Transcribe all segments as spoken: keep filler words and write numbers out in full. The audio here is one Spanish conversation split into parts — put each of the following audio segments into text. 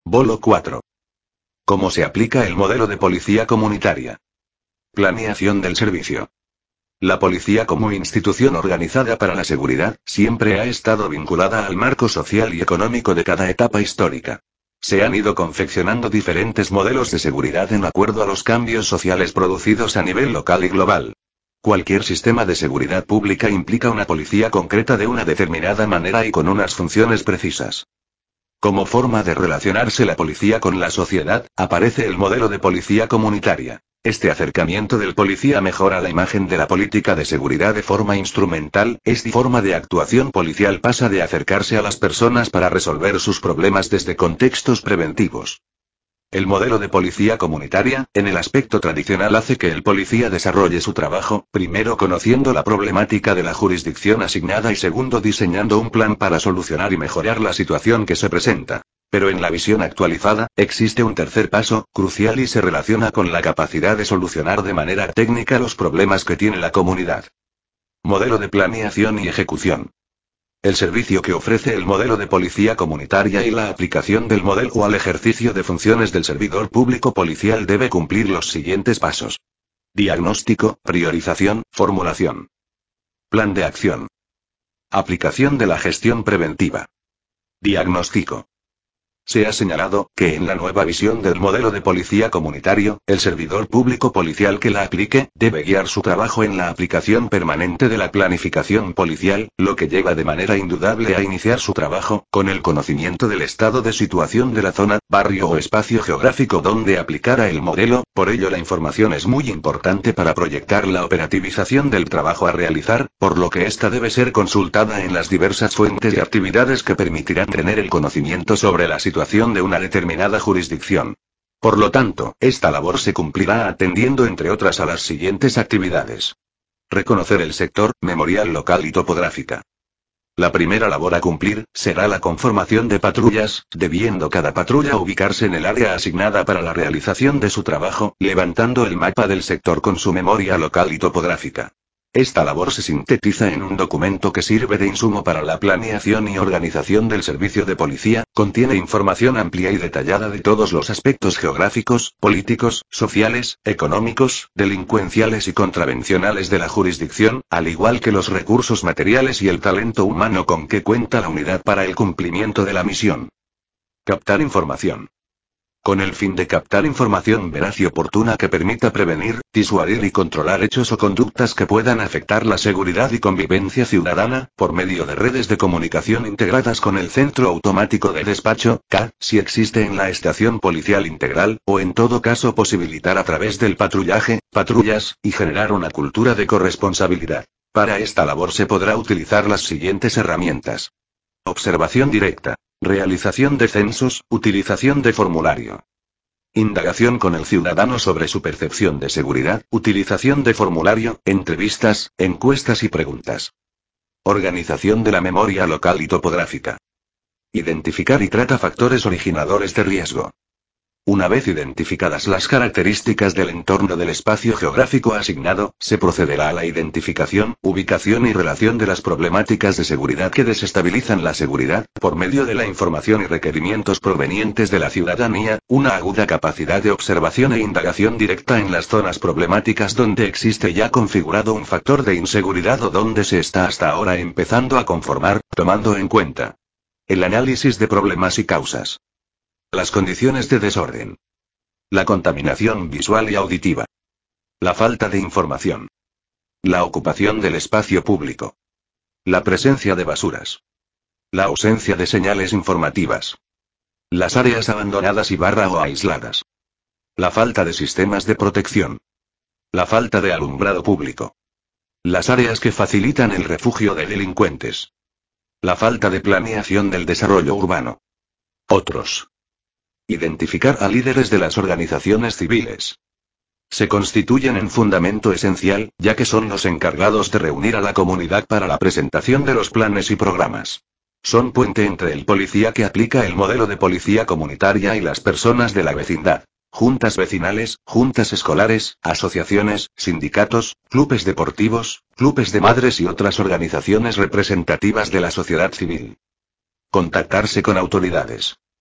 Bolo cuatro. ¿Cómo se aplica el modelo de policía comunitaria? Planeación del servicio. La policía como institución organizada para la seguridad, siempre ha estado vinculada al marco social y económico de cada etapa histórica. Se han ido confeccionando diferentes modelos de seguridad en acuerdo a los cambios sociales producidos a nivel local y global. Cualquier sistema de seguridad pública implica una policía concreta de una determinada manera y con unas funciones precisas. Como forma de relacionarse la policía con la sociedad, aparece el modelo de policía comunitaria. Este acercamiento del policía mejora la imagen de la política de seguridad de forma instrumental. Esta forma de actuación policial pasa de acercarse a las personas para resolver sus problemas desde contextos preventivos. El modelo de policía comunitaria, en el aspecto tradicional, hace que el policía desarrolle su trabajo, primero conociendo la problemática de la jurisdicción asignada y segundo diseñando un plan para solucionar y mejorar la situación que se presenta. Pero en la visión actualizada, existe un tercer paso, crucial y se relaciona con la capacidad de solucionar de manera técnica los problemas que tiene la comunidad. Modelo de planeación y ejecución. El servicio que ofrece el modelo de policía comunitaria y la aplicación del modelo o al ejercicio de funciones del servidor público policial debe cumplir los siguientes pasos. Diagnóstico, priorización, formulación. Plan de acción. Aplicación de la gestión preventiva. Diagnóstico. Se ha señalado que en la nueva visión del modelo de policía comunitario, el servidor público policial que la aplique, debe guiar su trabajo en la aplicación permanente de la planificación policial, lo que lleva de manera indudable a iniciar su trabajo, con el conocimiento del estado de situación de la zona, barrio o espacio geográfico donde aplicará el modelo. Por ello la información es muy importante para proyectar la operativización del trabajo a realizar, por lo que ésta debe ser consultada en las diversas fuentes y actividades que permitirán tener el conocimiento sobre la situación de una determinada jurisdicción. Por lo tanto, esta labor se cumplirá atendiendo entre otras a las siguientes actividades. Reconocer el sector, memorial local y topográfica. La primera labor a cumplir, será la conformación de patrullas, debiendo cada patrulla ubicarse en el área asignada para la realización de su trabajo, levantando el mapa del sector con su memoria local y topográfica. Esta labor se sintetiza en un documento que sirve de insumo para la planeación y organización del servicio de policía, contiene información amplia y detallada de todos los aspectos geográficos, políticos, sociales, económicos, delincuenciales y contravencionales de la jurisdicción, al igual que los recursos materiales y el talento humano con que cuenta la unidad para el cumplimiento de la misión. Captar información. Con el fin de captar información veraz y oportuna que permita prevenir, disuadir y controlar hechos o conductas que puedan afectar la seguridad y convivencia ciudadana, por medio de redes de comunicación integradas con el Centro Automático de Despacho, C A D, si existe en la estación policial integral, o en todo caso posibilitar a través del patrullaje, patrullas, y generar una cultura de corresponsabilidad. Para esta labor se podrá utilizar las siguientes herramientas. Observación directa. Realización de censos, utilización de formulario. Indagación con el ciudadano sobre su percepción de seguridad, utilización de formulario, entrevistas, encuestas y preguntas. Organización de la memoria local y topográfica. Identificar y trata factores originadores de riesgo. Una vez identificadas las características del entorno del espacio geográfico asignado, se procederá a la identificación, ubicación y relación de las problemáticas de seguridad que desestabilizan la seguridad, por medio de la información y requerimientos provenientes de la ciudadanía, una aguda capacidad de observación e indagación directa en las zonas problemáticas donde existe ya configurado un factor de inseguridad o donde se está hasta ahora empezando a conformar, tomando en cuenta el análisis de problemas y causas. Las condiciones de desorden. La contaminación visual y auditiva. La falta de información. La ocupación del espacio público. La presencia de basuras. La ausencia de señales informativas. Las áreas abandonadas y barra o aisladas. La falta de sistemas de protección. La falta de alumbrado público. Las áreas que facilitan el refugio de delincuentes. La falta de planeación del desarrollo urbano. Otros. Identificar a líderes de las organizaciones civiles. Se constituyen en fundamento esencial, ya que son los encargados de reunir a la comunidad para la presentación de los planes y programas. Son puente entre el policía que aplica el modelo de policía comunitaria y las personas de la vecindad. Juntas vecinales, juntas escolares, asociaciones, sindicatos, clubes deportivos, clubes de madres y otras organizaciones representativas de la sociedad civil. Contactarse con autoridades.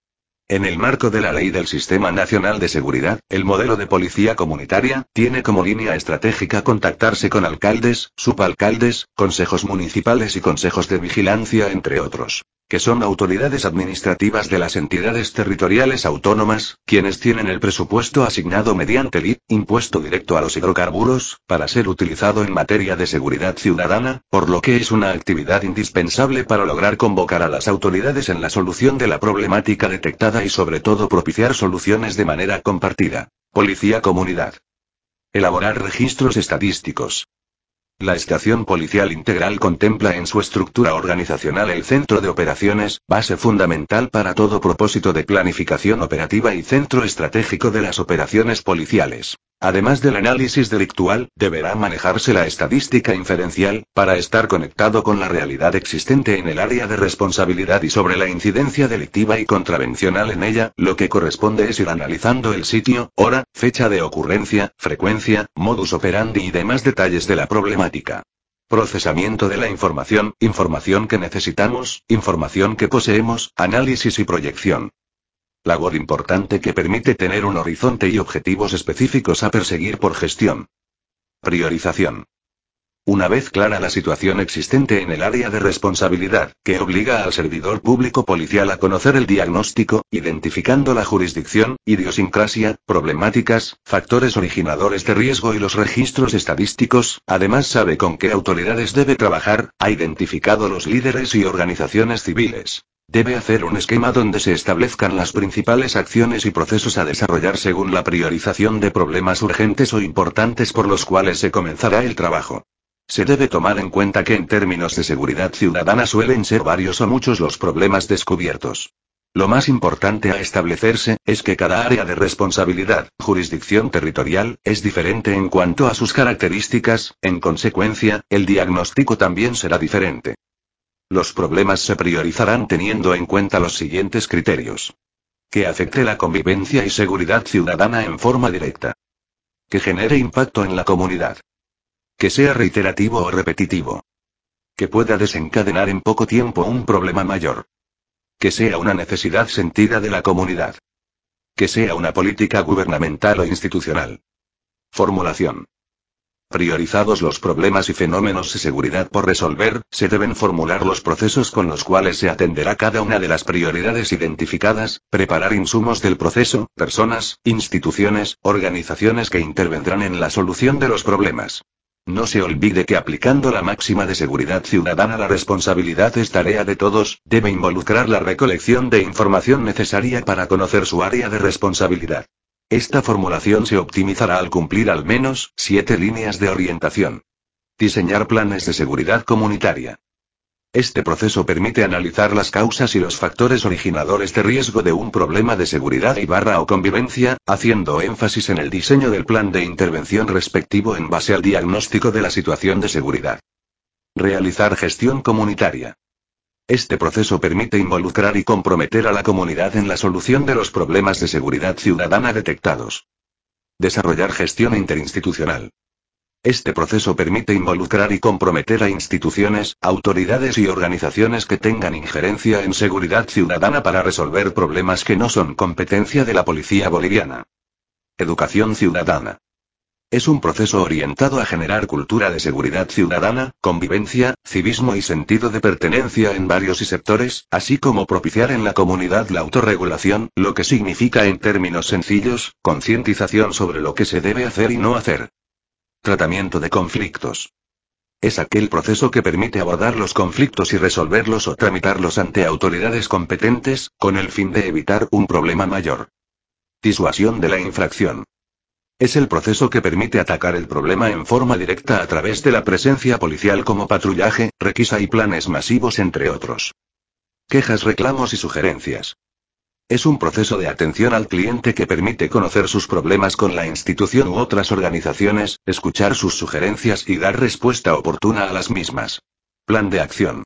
En el marco de la ley del Sistema Nacional de Seguridad, el modelo de policía comunitaria tiene como línea estratégica contactarse con alcaldes, subalcaldes, consejos municipales y consejos de vigilancia, entre otros, que son autoridades administrativas de las entidades territoriales autónomas, quienes tienen el presupuesto asignado mediante el I V, impuesto directo a los hidrocarburos, para ser utilizado en materia de seguridad ciudadana, por lo que es una actividad indispensable para lograr convocar a las autoridades en la solución de la problemática detectada y sobre todo propiciar soluciones de manera compartida. Policía Comunidad. Elaborar registros estadísticos. La estación policial integral contempla en su estructura organizacional el centro de operaciones, base fundamental para todo propósito de planificación operativa y centro estratégico de las operaciones policiales. Además del análisis delictual, deberá manejarse la estadística inferencial, para estar conectado con la realidad existente en el área de responsabilidad y sobre la incidencia delictiva y contravencional en ella. Lo que corresponde es ir analizando el sitio, hora, fecha de ocurrencia, frecuencia, modus operandi y demás detalles de la problemática. Procesamiento de la información, información que necesitamos, información que poseemos, análisis y proyección. Labor importante que permite tener un horizonte y objetivos específicos a perseguir por gestión. Priorización. Una vez clara la situación existente en el área de responsabilidad, que obliga al servidor público policial a conocer el diagnóstico, identificando la jurisdicción, idiosincrasia, problemáticas, factores originadores de riesgo y los registros estadísticos, además sabe con qué autoridades debe trabajar, ha identificado los líderes y organizaciones civiles. Debe hacer un esquema donde se establezcan las principales acciones y procesos a desarrollar según la priorización de problemas urgentes o importantes por los cuales se comenzará el trabajo. Se debe tomar en cuenta que en términos de seguridad ciudadana suelen ser varios o muchos los problemas descubiertos. Lo más importante a establecerse, es que cada área de responsabilidad, jurisdicción territorial, es diferente en cuanto a sus características, en consecuencia, el diagnóstico también será diferente. Los problemas se priorizarán teniendo en cuenta los siguientes criterios. Que afecte la convivencia y seguridad ciudadana en forma directa. Que genere impacto en la comunidad. Que sea reiterativo o repetitivo. Que pueda desencadenar en poco tiempo un problema mayor. Que sea una necesidad sentida de la comunidad. Que sea una política gubernamental o institucional. Formulación. Priorizados los problemas y fenómenos de seguridad por resolver, se deben formular los procesos con los cuales se atenderá cada una de las prioridades identificadas, preparar insumos del proceso, personas, instituciones, organizaciones que intervendrán en la solución de los problemas. No se olvide que aplicando la máxima de seguridad ciudadana la responsabilidad es tarea de todos, debe involucrar la recolección de información necesaria para conocer su área de responsabilidad. Esta formulación se optimizará al cumplir al menos siete líneas de orientación. Diseñar planes de seguridad comunitaria. Este proceso permite analizar las causas y los factores originadores de riesgo de un problema de seguridad y barra o convivencia, haciendo énfasis en el diseño del plan de intervención respectivo en base al diagnóstico de la situación de seguridad. Realizar gestión comunitaria. Este proceso permite involucrar y comprometer a la comunidad en la solución de los problemas de seguridad ciudadana detectados. Desarrollar gestión interinstitucional. Este proceso permite involucrar y comprometer a instituciones, autoridades y organizaciones que tengan injerencia en seguridad ciudadana para resolver problemas que no son competencia de la policía boliviana. Educación ciudadana. Es un proceso orientado a generar cultura de seguridad ciudadana, convivencia, civismo y sentido de pertenencia en varios y sectores, así como propiciar en la comunidad la autorregulación, lo que significa en términos sencillos, concientización sobre lo que se debe hacer y no hacer. Tratamiento de conflictos. Es aquel proceso que permite abordar los conflictos y resolverlos o tramitarlos ante autoridades competentes, con el fin de evitar un problema mayor. Disuasión de la infracción. Es el proceso que permite atacar el problema en forma directa a través de la presencia policial como patrullaje, requisa y planes masivos, entre otros. Quejas, reclamos y sugerencias. Es un proceso de atención al cliente que permite conocer sus problemas con la institución u otras organizaciones, escuchar sus sugerencias y dar respuesta oportuna a las mismas. Plan de acción.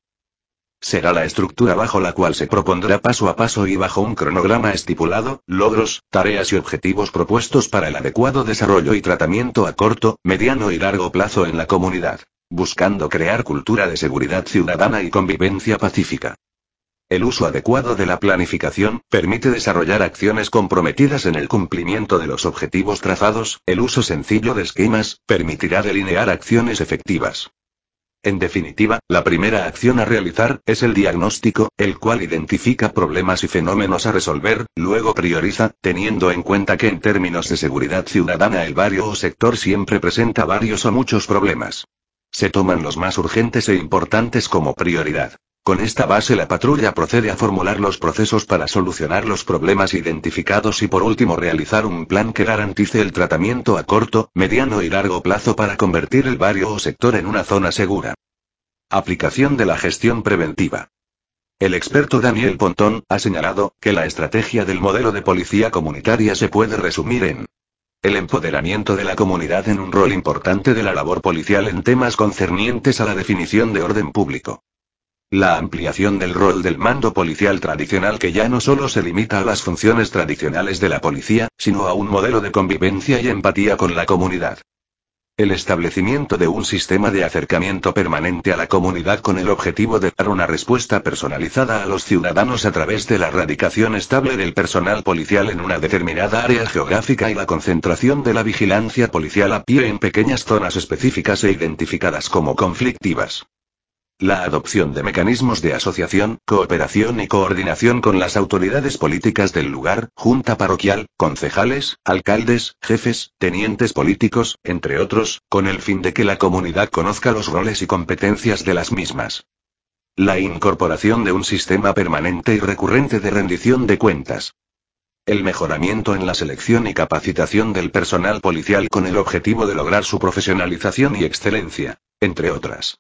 Será la estructura bajo la cual se propondrá paso a paso y bajo un cronograma estipulado, logros, tareas y objetivos propuestos para el adecuado desarrollo y tratamiento a corto, mediano y largo plazo en la comunidad, buscando crear cultura de seguridad ciudadana y convivencia pacífica. El uso adecuado de la planificación permite desarrollar acciones comprometidas en el cumplimiento de los objetivos trazados. El uso sencillo de esquemas permitirá delinear acciones efectivas. En definitiva, la primera acción a realizar es el diagnóstico, el cual identifica problemas y fenómenos a resolver, luego prioriza, teniendo en cuenta que en términos de seguridad ciudadana el barrio o sector siempre presenta varios o muchos problemas. Se toman los más urgentes e importantes como prioridad. Con esta base la patrulla procede a formular los procesos para solucionar los problemas identificados y por último realizar un plan que garantice el tratamiento a corto, mediano y largo plazo para convertir el barrio o sector en una zona segura. Aplicación de la gestión preventiva. El experto Daniel Pontón ha señalado que la estrategia del modelo de policía comunitaria se puede resumir en el empoderamiento de la comunidad en un rol importante de la labor policial en temas concernientes a la definición de orden público. La ampliación del rol del mando policial tradicional que ya no solo se limita a las funciones tradicionales de la policía, sino a un modelo de convivencia y empatía con la comunidad. El establecimiento de un sistema de acercamiento permanente a la comunidad con el objetivo de dar una respuesta personalizada a los ciudadanos a través de la radicación estable del personal policial en una determinada área geográfica y la concentración de la vigilancia policial a pie en pequeñas zonas específicas e identificadas como conflictivas. La adopción de mecanismos de asociación, cooperación y coordinación con las autoridades políticas del lugar, junta parroquial, concejales, alcaldes, jefes, tenientes políticos, entre otros, con el fin de que la comunidad conozca los roles y competencias de las mismas. La incorporación de un sistema permanente y recurrente de rendición de cuentas. El mejoramiento en la selección y capacitación del personal policial con el objetivo de lograr su profesionalización y excelencia, entre otras.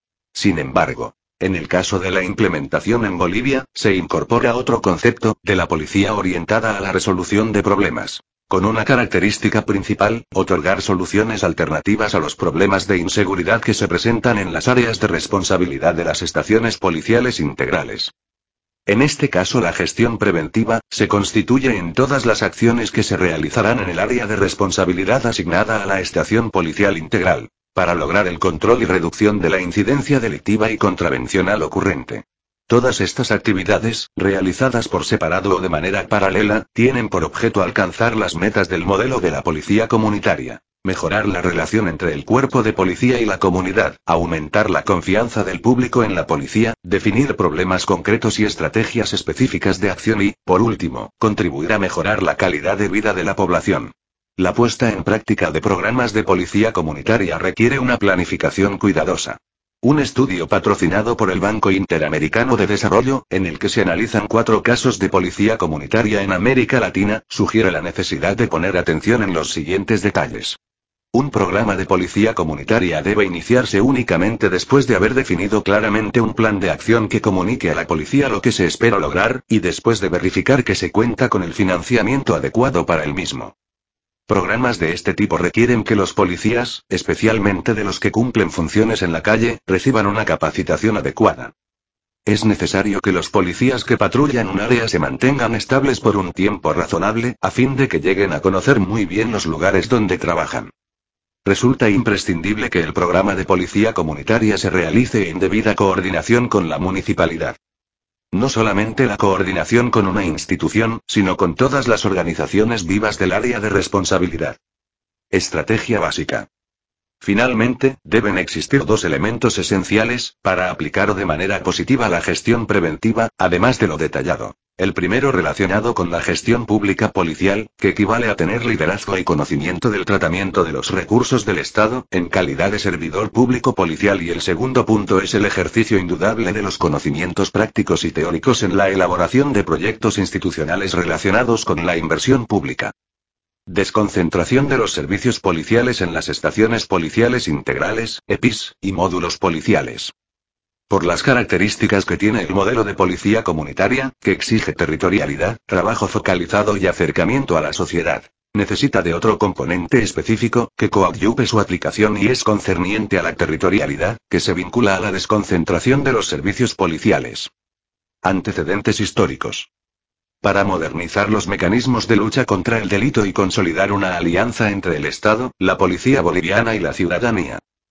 Sin embargo, en el caso de la implementación en Bolivia, se incorpora otro concepto, de la policía orientada a la resolución de problemas. Con una característica principal, otorgar soluciones alternativas a los problemas de inseguridad que se presentan en las áreas de responsabilidad de las estaciones policiales integrales. En este caso la gestión preventiva, se constituye en todas las acciones que se realizarán en el área de responsabilidad asignada a la estación policial integral, para lograr el control y reducción de la incidencia delictiva y contravencional ocurrente. Todas estas actividades, realizadas por separado o de manera paralela, tienen por objeto alcanzar las metas del modelo de la policía comunitaria. Mejorar la relación entre el cuerpo de policía y la comunidad, aumentar la confianza del público en la policía, definir problemas concretos y estrategias específicas de acción y, por último, contribuir a mejorar la calidad de vida de la población. La puesta en práctica de programas de policía comunitaria requiere una planificación cuidadosa. Un estudio patrocinado por el Banco Interamericano de Desarrollo, en el que se analizan cuatro casos de policía comunitaria en América Latina, sugiere la necesidad de poner atención en los siguientes detalles. Un programa de policía comunitaria debe iniciarse únicamente después de haber definido claramente un plan de acción que comunique a la policía lo que se espera lograr, y después de verificar que se cuenta con el financiamiento adecuado para el mismo. Programas de este tipo requieren que los policías, especialmente de los que cumplen funciones en la calle, reciban una capacitación adecuada. Es necesario que los policías que patrullan un área se mantengan estables por un tiempo razonable, a fin de que lleguen a conocer muy bien los lugares donde trabajan. Resulta imprescindible que el programa de policía comunitaria se realice en debida coordinación con la municipalidad. No solamente la coordinación con una institución, sino con todas las organizaciones vivas del área de responsabilidad. Estrategia básica. Finalmente, deben existir dos elementos esenciales, para aplicar de manera positiva la gestión preventiva, además de lo detallado. El primero relacionado con la gestión pública policial, que equivale a tener liderazgo y conocimiento del tratamiento de los recursos del Estado, en calidad de servidor público policial, y el segundo punto es el ejercicio indudable de los conocimientos prácticos y teóricos en la elaboración de proyectos institucionales relacionados con la inversión pública. Desconcentración de los servicios policiales en las estaciones policiales integrales, E P I S, y módulos policiales. Por las características que tiene el modelo de policía comunitaria, que exige territorialidad, trabajo focalizado y acercamiento a la sociedad, necesita de otro componente específico, que coadyuve su aplicación y es concerniente a la territorialidad, que se vincula a la desconcentración de los servicios policiales. Antecedentes históricos. Para modernizar los mecanismos de lucha contra el delito y consolidar una alianza entre el Estado, la policía boliviana y la ciudadanía.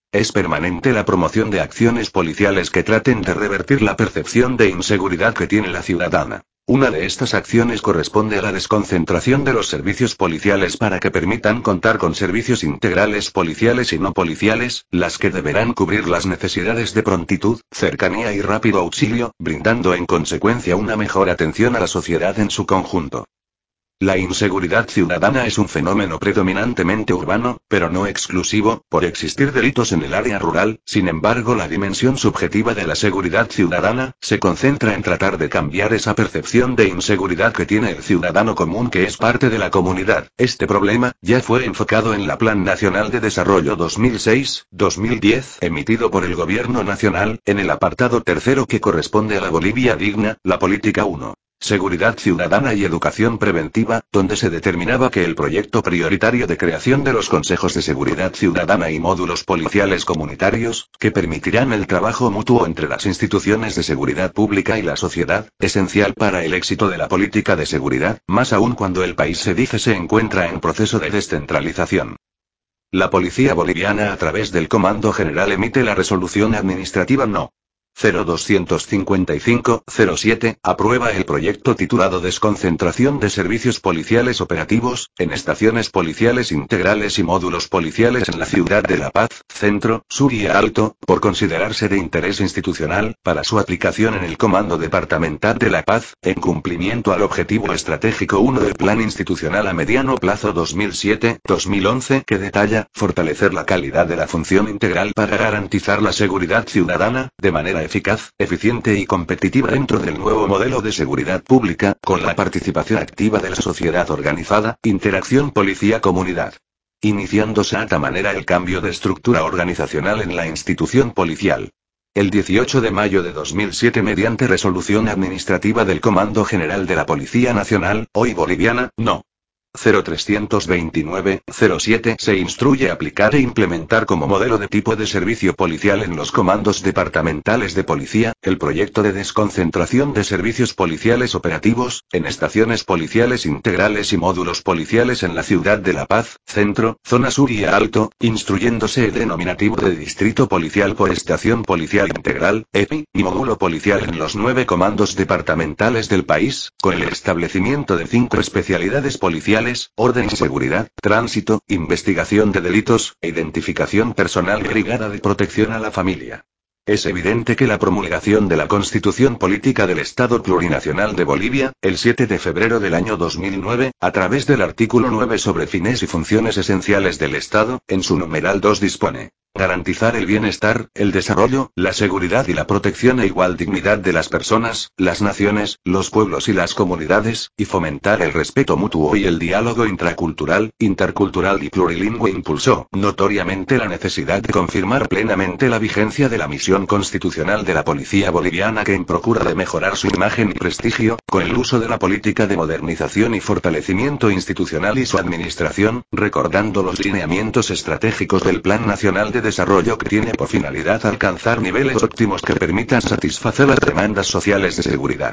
Es permanente la promoción de acciones policiales que traten de revertir la percepción de inseguridad que tiene la ciudadana. Una de estas acciones corresponde a la desconcentración de los servicios policiales para que permitan contar con servicios integrales policiales y no policiales, las que deberán cubrir las necesidades de prontitud, cercanía y rápido auxilio, brindando en consecuencia una mejor atención a la sociedad en su conjunto. La inseguridad ciudadana es un fenómeno predominantemente urbano, pero no exclusivo, por existir delitos en el área rural. Sin embargo, la dimensión subjetiva de la seguridad ciudadana se concentra en tratar de cambiar esa percepción de inseguridad que tiene el ciudadano común que es parte de la comunidad. Este problema ya fue enfocado en la Plan Nacional de Desarrollo dos mil seis a dos mil diez, emitido por el Gobierno Nacional, en el apartado tercero que corresponde a la Bolivia digna, la política uno. Seguridad ciudadana y educación preventiva, donde se determinaba que el proyecto prioritario de creación de los consejos de seguridad ciudadana y módulos policiales comunitarios, que permitirán el trabajo mutuo entre las instituciones de seguridad pública y la sociedad, esencial para el éxito de la política de seguridad, más aún cuando el país se dice se encuentra en proceso de descentralización. La policía boliviana a través del Comando General emite la resolución administrativa No. cero doscientos cincuenta y cinco cero siete, aprueba el proyecto titulado Desconcentración de servicios policiales operativos, en estaciones policiales integrales y módulos policiales en la ciudad de La Paz, Centro, Sur y Alto, por considerarse de interés institucional, para su aplicación en el Comando Departamental de La Paz, en cumplimiento al Objetivo Estratégico uno del Plan Institucional a Mediano Plazo dos mil siete a dos mil once, que detalla, fortalecer la calidad de la función integral para garantizar la seguridad ciudadana, de manera eficaz, eficiente y competitiva dentro del nuevo modelo de seguridad pública, con la participación activa de la sociedad organizada, interacción policía-comunidad. Iniciándose a esta manera el cambio de estructura organizacional en la institución policial. El dieciocho de mayo de dos mil siete, mediante resolución administrativa del Comando General de la Policía Nacional, hoy boliviana, No. cero trescientos veintinueve cero siete, se instruye aplicar e implementar como modelo de tipo de servicio policial en los comandos departamentales de policía, el proyecto de desconcentración de servicios policiales operativos, en estaciones policiales integrales y módulos policiales en la ciudad de La Paz, Centro, Zona Sur y Alto, instruyéndose el denominativo de Distrito Policial por Estación Policial Integral, E P I, y módulo policial en los nueve comandos departamentales del país, con el establecimiento de cinco especialidades policiales: orden y seguridad, tránsito, investigación de delitos, e identificación personal y brigada de protección a la familia. Es evidente que la promulgación de la Constitución Política del Estado Plurinacional de Bolivia, el siete de febrero del año dos mil nueve, a través del artículo nueve sobre fines y funciones esenciales del Estado, en su numeral dos dispone: garantizar el bienestar, el desarrollo, la seguridad y la protección e igual dignidad de las personas, las naciones, los pueblos y las comunidades, y fomentar el respeto mutuo y el diálogo intracultural, intercultural y plurilingüe. Impulsó, notoriamente, la necesidad de confirmar plenamente la vigencia de la misión constitucional de la policía boliviana, que en procura de mejorar su imagen y prestigio, con el uso de la política de modernización y fortalecimiento institucional y su administración, recordando los lineamientos estratégicos del Plan Nacional de Desarrollo, que tiene por finalidad alcanzar niveles óptimos que permitan satisfacer las demandas sociales de seguridad.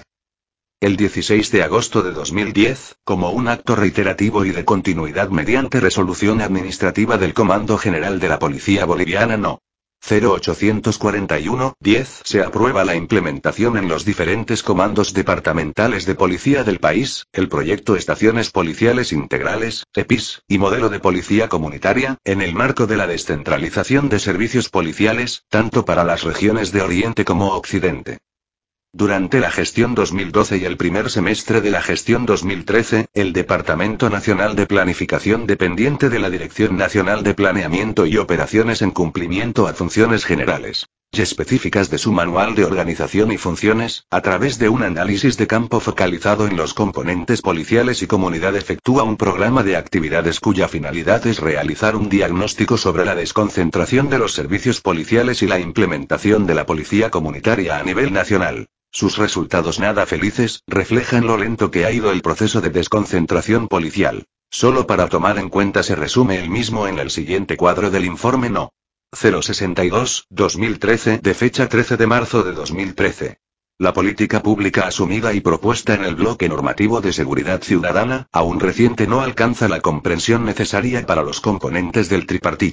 El dieciséis de agosto de dos mil diez, como un acto reiterativo y de continuidad mediante resolución administrativa del Comando General de la Policía Boliviana No. cero ochocientos cuarenta y uno diez, se aprueba la implementación en los diferentes comandos departamentales de policía del país, el proyecto Estaciones Policiales Integrales, E P I S, y modelo de policía comunitaria, en el marco de la descentralización de servicios policiales, tanto para las regiones de Oriente como Occidente. Durante la gestión dos mil doce y el primer semestre de la gestión dos mil trece, el Departamento Nacional de Planificación, dependiente de la Dirección Nacional de Planeamiento y Operaciones en cumplimiento a funciones generales y específicas de su Manual de Organización y Funciones, a través de un análisis de campo focalizado en los componentes policiales y comunidad, efectúa un programa de actividades cuya finalidad es realizar un diagnóstico sobre la desconcentración de los servicios policiales y la implementación de la policía comunitaria a nivel nacional. Sus resultados nada felices, reflejan lo lento que ha ido el proceso de desconcentración policial. Solo para tomar en cuenta se resume el mismo en el siguiente cuadro del informe No. cero sesenta y dos, dos mil trece, de fecha trece de marzo de dos mil trece. La política pública asumida y propuesta en el bloque normativo de seguridad ciudadana, aún reciente, no alcanza la comprensión necesaria para los componentes del tripartito.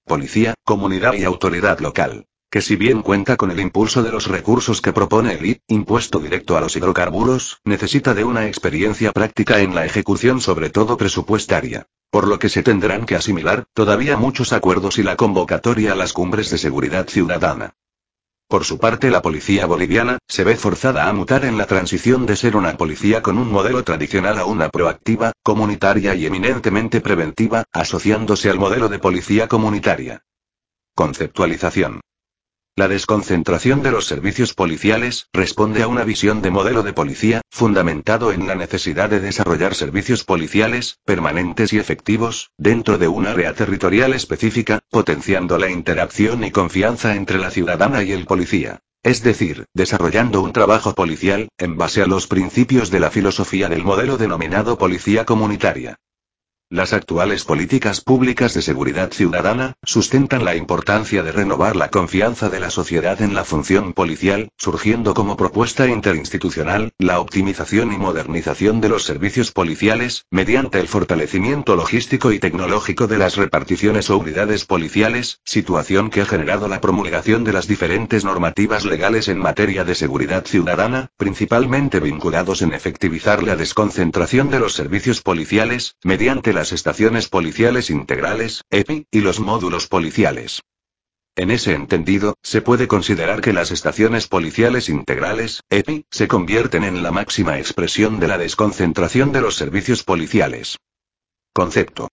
policía, comunidad y autoridad local, que si bien cuenta con el impulso de los recursos que propone el I, impuesto directo a los hidrocarburos, necesita de una experiencia práctica en la ejecución, sobre todo presupuestaria, por lo que se tendrán que asimilar todavía muchos acuerdos y la convocatoria a las cumbres de seguridad ciudadana. Por su parte, la policía boliviana se ve forzada a mutar en la transición de ser una policía con un modelo tradicional a una proactiva, comunitaria y eminentemente preventiva, asociándose al modelo de policía comunitaria. Conceptualización. La desconcentración de los servicios policiales responde a una visión de modelo de policía, fundamentado en la necesidad de desarrollar servicios policiales, permanentes y efectivos, dentro de un área territorial específica, potenciando la interacción y confianza entre la ciudadana y el policía. Es decir, desarrollando un trabajo policial, en base a los principios de la filosofía del modelo denominado policía comunitaria. Las actuales políticas públicas de seguridad ciudadana sustentan la importancia de renovar la confianza de la sociedad en la función policial, surgiendo como propuesta interinstitucional la optimización y modernización de los servicios policiales, mediante el fortalecimiento logístico y tecnológico de las reparticiones o unidades policiales, situación que ha generado la promulgación de las diferentes normativas legales en materia de seguridad ciudadana, principalmente vinculados en efectivizar la desconcentración de los servicios policiales, mediante las estaciones policiales integrales, E P I, y los módulos policiales. En ese entendido, se puede considerar que las estaciones policiales integrales, E P I, se convierten en la máxima expresión de la desconcentración de los servicios policiales. Concepto.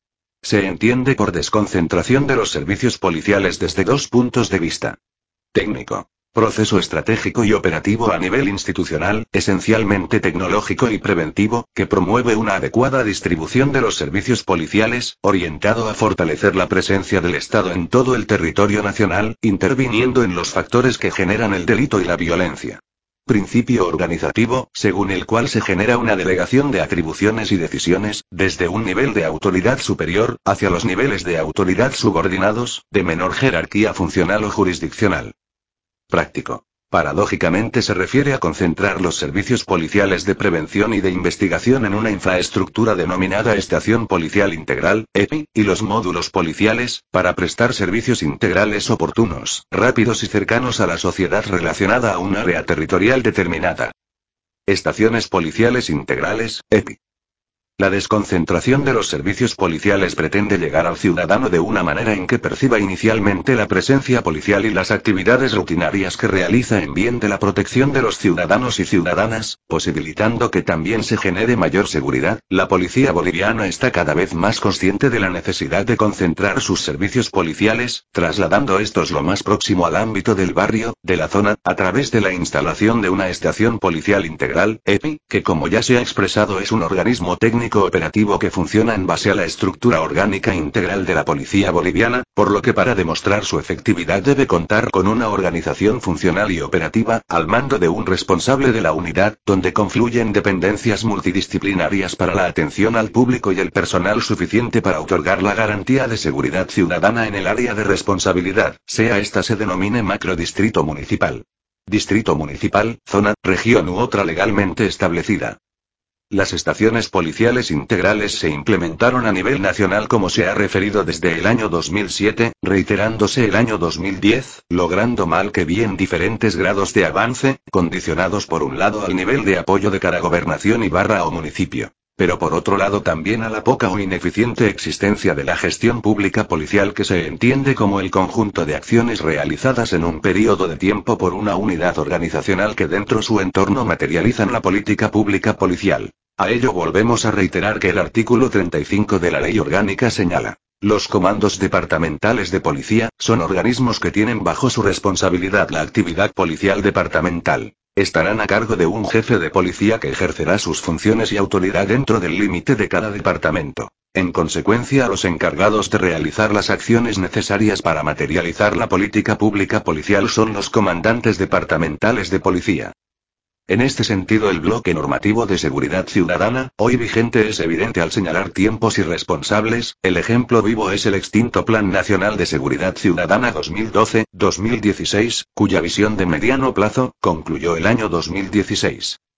Se entiende por desconcentración de los servicios policiales desde dos puntos de vista. Técnico. Proceso estratégico y operativo a nivel institucional, esencialmente tecnológico y preventivo, que promueve una adecuada distribución de los servicios policiales, orientado a fortalecer la presencia del Estado en todo el territorio nacional, interviniendo en los factores que generan el delito y la violencia. Principio organizativo, según el cual se genera una delegación de atribuciones y decisiones, desde un nivel de autoridad superior, hacia los niveles de autoridad subordinados, de menor jerarquía funcional o jurisdiccional. Práctico. Paradójicamente se refiere a concentrar los servicios policiales de prevención y de investigación en una infraestructura denominada Estación Policial Integral, E P I, y los módulos policiales, para prestar servicios integrales oportunos, rápidos y cercanos a la sociedad relacionada a un área territorial determinada. Estaciones policiales integrales, E P I. La desconcentración de los servicios policiales pretende llegar al ciudadano de una manera en que perciba inicialmente la presencia policial y las actividades rutinarias que realiza en bien de la protección de los ciudadanos y ciudadanas, posibilitando que también se genere mayor seguridad. La policía boliviana está cada vez más consciente de la necesidad de concentrar sus servicios policiales, trasladando estos lo más próximo al ámbito del barrio, de la zona, a través de la instalación de una estación policial integral, E P I, que como ya se ha expresado es un organismo técnico operativo que funciona en base a la estructura orgánica integral de la policía boliviana, por lo que para demostrar su efectividad debe contar con una organización funcional y operativa, al mando de un responsable de la unidad, donde confluyen dependencias multidisciplinarias para la atención al público y el personal suficiente para otorgar la garantía de seguridad ciudadana en el área de responsabilidad, sea esta se denomine macrodistrito municipal, distrito municipal, zona, región u otra legalmente establecida. Las estaciones policiales integrales se implementaron a nivel nacional como se ha referido desde el año dos mil siete, reiterándose el año dos mil diez, logrando mal que bien diferentes grados de avance, condicionados por un lado al nivel de apoyo de cada gobernación y barra o municipio, pero por otro lado también a la poca o ineficiente existencia de la gestión pública policial, que se entiende como el conjunto de acciones realizadas en un periodo de tiempo por una unidad organizacional que dentro su entorno materializan la política pública policial. A ello volvemos a reiterar que el artículo treinta y cinco de la Ley Orgánica señala: los comandos departamentales de policía son organismos que tienen bajo su responsabilidad la actividad policial departamental. Estarán a cargo de un jefe de policía que ejercerá sus funciones y autoridad dentro del límite de cada departamento. En consecuencia, los encargados de realizar las acciones necesarias para materializar la política pública policial son los comandantes departamentales de policía. En este sentido, el bloque normativo de seguridad ciudadana, hoy vigente, es evidente al señalar tiempos y responsables. El ejemplo vivo es el extinto Plan Nacional de Seguridad Ciudadana dos mil doce a dos mil dieciséis, cuya visión de mediano plazo concluyó el año dos mil dieciséis.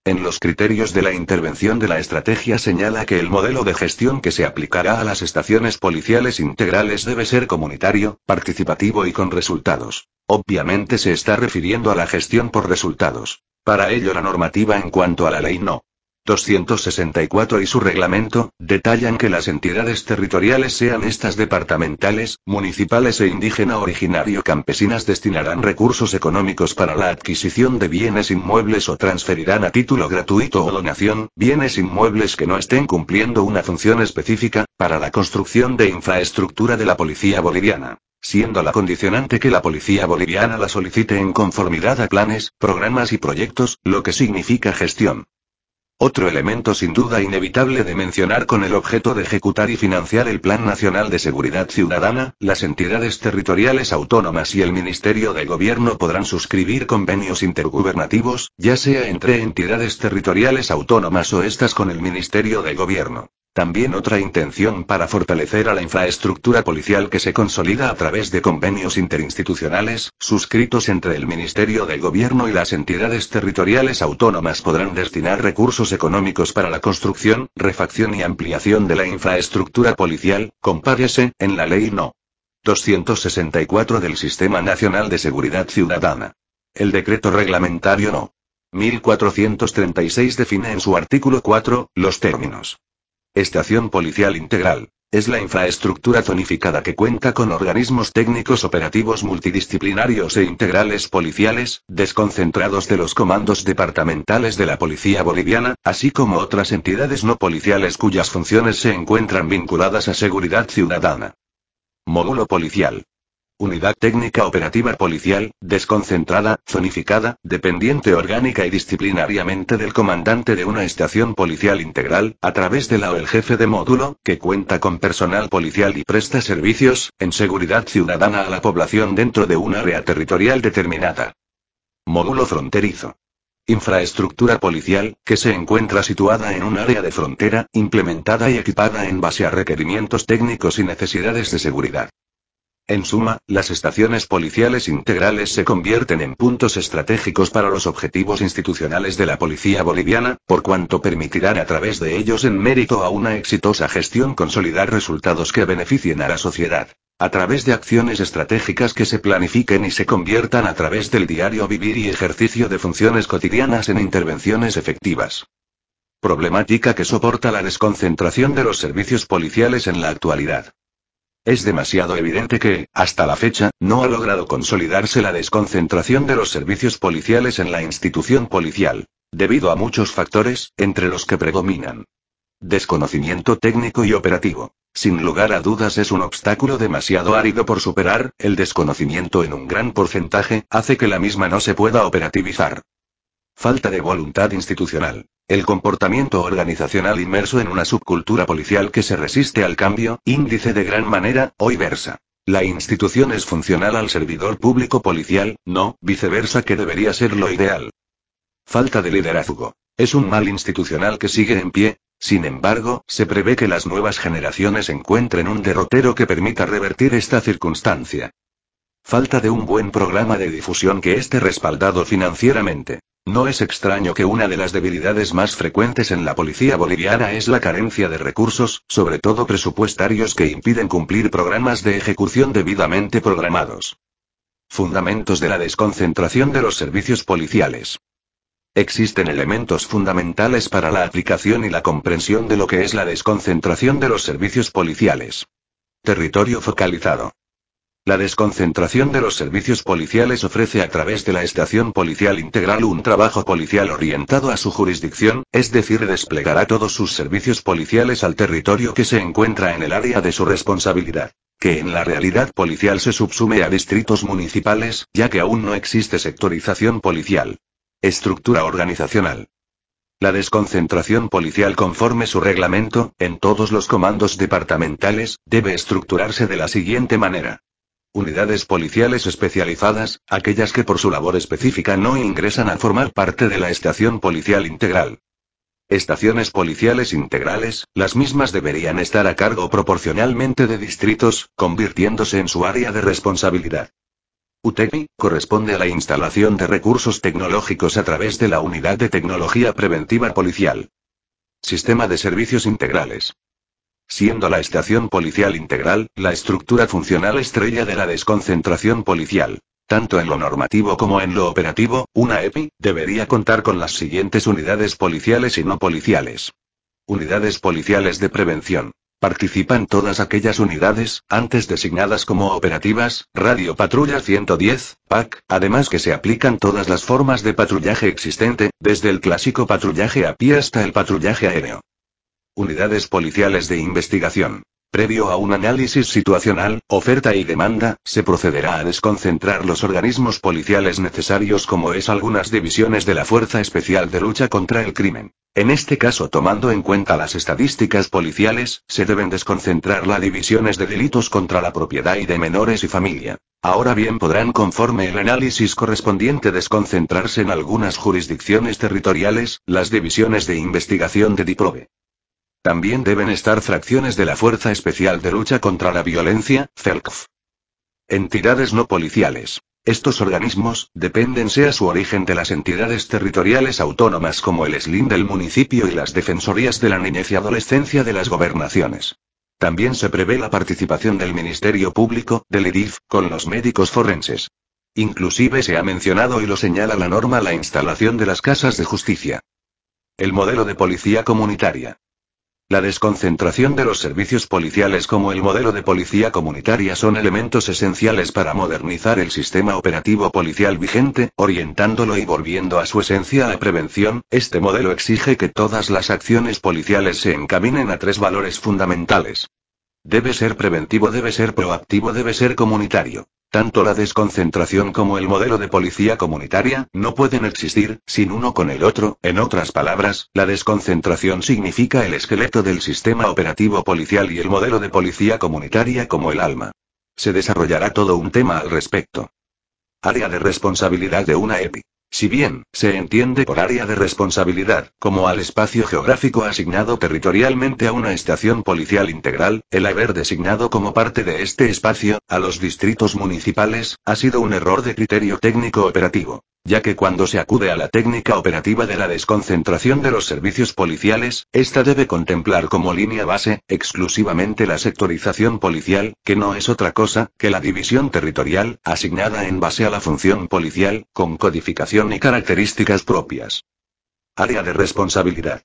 En los criterios de la intervención de la estrategia señala que el modelo de gestión que se aplicará a las estaciones policiales integrales debe ser comunitario, participativo y con resultados. Obviamente se está refiriendo a la gestión por resultados. Para ello la normativa en cuanto a la ley No. doscientos sesenta y cuatro y su reglamento, detallan que las entidades territoriales sean estas departamentales, municipales e indígena originario campesinas destinarán recursos económicos para la adquisición de bienes inmuebles o transferirán a título gratuito o donación, bienes inmuebles que no estén cumpliendo una función específica, para la construcción de infraestructura de la policía boliviana, siendo la condicionante que la policía boliviana la solicite en conformidad a planes, programas y proyectos, lo que significa gestión. Otro elemento sin duda inevitable de mencionar con el objeto de ejecutar y financiar el Plan Nacional de Seguridad Ciudadana, las entidades territoriales autónomas y el Ministerio de Gobierno podrán suscribir convenios intergubernativos, ya sea entre entidades territoriales autónomas o estas con el Ministerio de Gobierno. También otra intención para fortalecer a la infraestructura policial que se consolida a través de convenios interinstitucionales, suscritos entre el Ministerio de Gobierno y las entidades territoriales autónomas podrán destinar recursos económicos para la construcción, refacción y ampliación de la infraestructura policial, compárese, en la Ley No. doscientos sesenta y cuatro del Sistema Nacional de Seguridad Ciudadana. El decreto reglamentario No. mil cuatrocientos treinta y seis define en su artículo cuatro, los términos. Estación policial integral. Es la infraestructura zonificada que cuenta con organismos técnicos operativos multidisciplinarios e integrales policiales, desconcentrados de los comandos departamentales de la Policía Boliviana, así como otras entidades no policiales cuyas funciones se encuentran vinculadas a seguridad ciudadana. Módulo policial. Unidad técnica operativa policial, desconcentrada, zonificada, dependiente orgánica y disciplinariamente del comandante de una estación policial integral, a través de la o el jefe de módulo, que cuenta con personal policial y presta servicios, en seguridad ciudadana a la población dentro de un área territorial determinada. Módulo fronterizo. Infraestructura policial, que se encuentra situada en un área de frontera, implementada y equipada en base a requerimientos técnicos y necesidades de seguridad. En suma, las estaciones policiales integrales se convierten en puntos estratégicos para los objetivos institucionales de la policía boliviana, por cuanto permitirán a través de ellos en mérito a una exitosa gestión consolidar resultados que beneficien a la sociedad, a través de acciones estratégicas que se planifiquen y se conviertan a través del diario vivir y ejercicio de funciones cotidianas en intervenciones efectivas. Problemática que soporta la desconcentración de los servicios policiales en la actualidad. Es demasiado evidente que, hasta la fecha, no ha logrado consolidarse la desconcentración de los servicios policiales en la institución policial, debido a muchos factores, entre los que predominan. Desconocimiento técnico y operativo. Sin lugar a dudas es un obstáculo demasiado árido por superar, el desconocimiento en un gran porcentaje, hace que la misma no se pueda operativizar. Falta de voluntad institucional. El comportamiento organizacional inmerso en una subcultura policial que se resiste al cambio, índice de gran manera, hoy versa. La institución es funcional al servidor público policial, no, viceversa que debería ser lo ideal. Falta de liderazgo. Es un mal institucional que sigue en pie, sin embargo, se prevé que las nuevas generaciones encuentren un derrotero que permita revertir esta circunstancia. Falta de un buen programa de difusión que esté respaldado financieramente. No es extraño que una de las debilidades más frecuentes en la policía boliviana es la carencia de recursos, sobre todo presupuestarios que impiden cumplir programas de ejecución debidamente programados. Fundamentos de la desconcentración de los servicios policiales. Existen elementos fundamentales para la aplicación y la comprensión de lo que es la desconcentración de los servicios policiales. Territorio focalizado. La desconcentración de los servicios policiales ofrece a través de la estación policial integral un trabajo policial orientado a su jurisdicción, es decir, desplegará todos sus servicios policiales al territorio que se encuentra en el área de su responsabilidad, que en la realidad policial se subsume a distritos municipales, ya que aún no existe sectorización policial. Estructura organizacional. La desconcentración policial conforme su reglamento, en todos los comandos departamentales, debe estructurarse de la siguiente manera. Unidades policiales especializadas, aquellas que por su labor específica no ingresan a formar parte de la estación policial integral. Estaciones policiales integrales, las mismas deberían estar a cargo proporcionalmente de distritos, convirtiéndose en su área de responsabilidad. U T E C I, corresponde a la instalación de recursos tecnológicos a través de la Unidad de Tecnología Preventiva Policial. Sistema de Servicios Integrales. Siendo la estación policial integral, la estructura funcional estrella de la desconcentración policial. Tanto en lo normativo como en lo operativo, una E P I debería contar con las siguientes unidades policiales y no policiales. Unidades policiales de prevención. Participan todas aquellas unidades, antes designadas como operativas, Radio Patrulla ciento diez, P A C, además que se aplican todas las formas de patrullaje existente, desde el clásico patrullaje a pie hasta el patrullaje aéreo. Unidades policiales de investigación. Previo a un análisis situacional, oferta y demanda, se procederá a desconcentrar los organismos policiales necesarios como es algunas divisiones de la Fuerza Especial de Lucha contra el Crimen. En este caso, tomando en cuenta las estadísticas policiales, se deben desconcentrar las divisiones de delitos contra la propiedad y de menores y familia. Ahora bien, podrán conforme el análisis correspondiente desconcentrarse en algunas jurisdicciones territoriales, las divisiones de investigación de DIPROVE. También deben estar fracciones de la Fuerza Especial de Lucha contra la Violencia, F E L C F. Entidades no policiales. Estos organismos, dependen sea su origen de las entidades territoriales autónomas como el S L I M del municipio y las Defensorías de la Niñez y Adolescencia de las gobernaciones. También se prevé la participación del Ministerio Público, del I D I F, con los médicos forenses. Inclusive se ha mencionado y lo señala la norma la instalación de las casas de justicia. El modelo de policía comunitaria. La desconcentración de los servicios policiales como el modelo de policía comunitaria son elementos esenciales para modernizar el sistema operativo policial vigente, orientándolo y volviendo a su esencia a la prevención. Este modelo exige que todas las acciones policiales se encaminen a tres valores fundamentales. Debe ser preventivo, debe ser proactivo, debe ser comunitario. Tanto la desconcentración como el modelo de policía comunitaria no pueden existir sin uno con el otro. En otras palabras, la desconcentración significa el esqueleto del sistema operativo policial y el modelo de policía comunitaria como el alma. Se desarrollará todo un tema al respecto. Área de responsabilidad de una E P I. Si bien, se entiende por área de responsabilidad, como al espacio geográfico asignado territorialmente a una estación policial integral, el haber designado como parte de este espacio, a los distritos municipales, ha sido un error de criterio técnico operativo, ya que cuando se acude a la técnica operativa de la desconcentración de los servicios policiales, esta debe contemplar como línea base, exclusivamente la sectorización policial, que no es otra cosa, que la división territorial, asignada en base a la función policial, con codificación y características propias. Área de responsabilidad.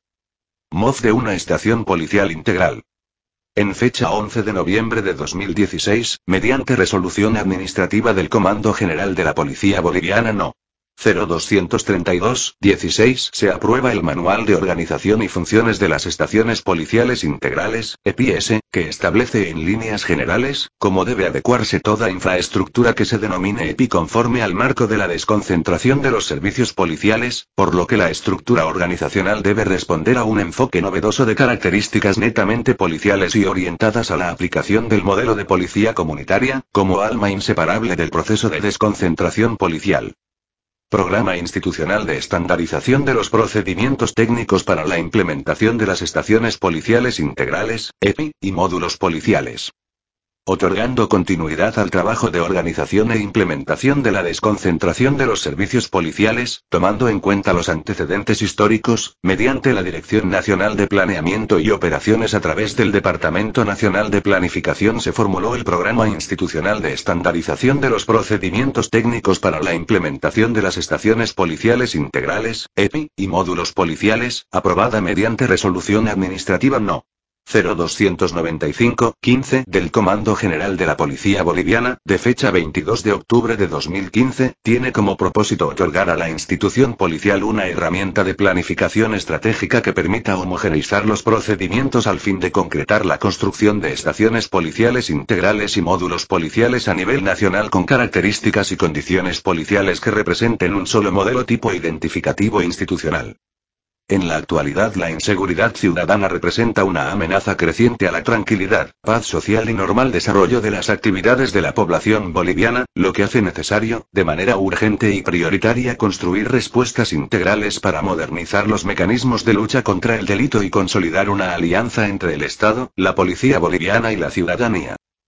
M O F de una estación policial integral. En fecha once de noviembre de dos mil dieciséis, mediante resolución administrativa del Comando General de la Policía Boliviana No. cero doscientos treinta y dos, dieciséis, se aprueba el Manual de Organización y Funciones de las Estaciones Policiales Integrales, E P I S, que establece en líneas generales, cómo debe adecuarse toda infraestructura que se denomine E P I conforme al marco de la desconcentración de los servicios policiales, por lo que la estructura organizacional debe responder a un enfoque novedoso de características netamente policiales y orientadas a la aplicación del modelo de policía comunitaria, como alma inseparable del proceso de desconcentración policial. Programa Institucional de Estandarización de los Procedimientos Técnicos para la Implementación de las Estaciones Policiales Integrales, E P I, y Módulos Policiales. Otorgando continuidad al trabajo de organización e implementación de la desconcentración de los servicios policiales, tomando en cuenta los antecedentes históricos, mediante la Dirección Nacional de Planeamiento y Operaciones a través del Departamento Nacional de Planificación se formuló el Programa Institucional de Estandarización de los Procedimientos Técnicos para la Implementación de las Estaciones Policiales Integrales, E P I, y Módulos Policiales, aprobada mediante Resolución Administrativa No. cero doscientos noventa y cinco, quince del Comando General de la Policía Boliviana, de fecha veintidós de octubre de dos mil quince, tiene como propósito otorgar a la institución policial una herramienta de planificación estratégica que permita homogeneizar los procedimientos al fin de concretar la construcción de estaciones policiales integrales y módulos policiales a nivel nacional con características y condiciones policiales que representen un solo modelo tipo identificativo institucional. En la actualidad la inseguridad ciudadana representa una amenaza creciente a la tranquilidad, paz social y normal desarrollo de las actividades de la población boliviana, lo que hace necesario, de manera urgente y prioritaria, construir respuestas integrales para modernizar los mecanismos de lucha contra el delito y consolidar una alianza entre el Estado, la policía boliviana y la ciudadanía.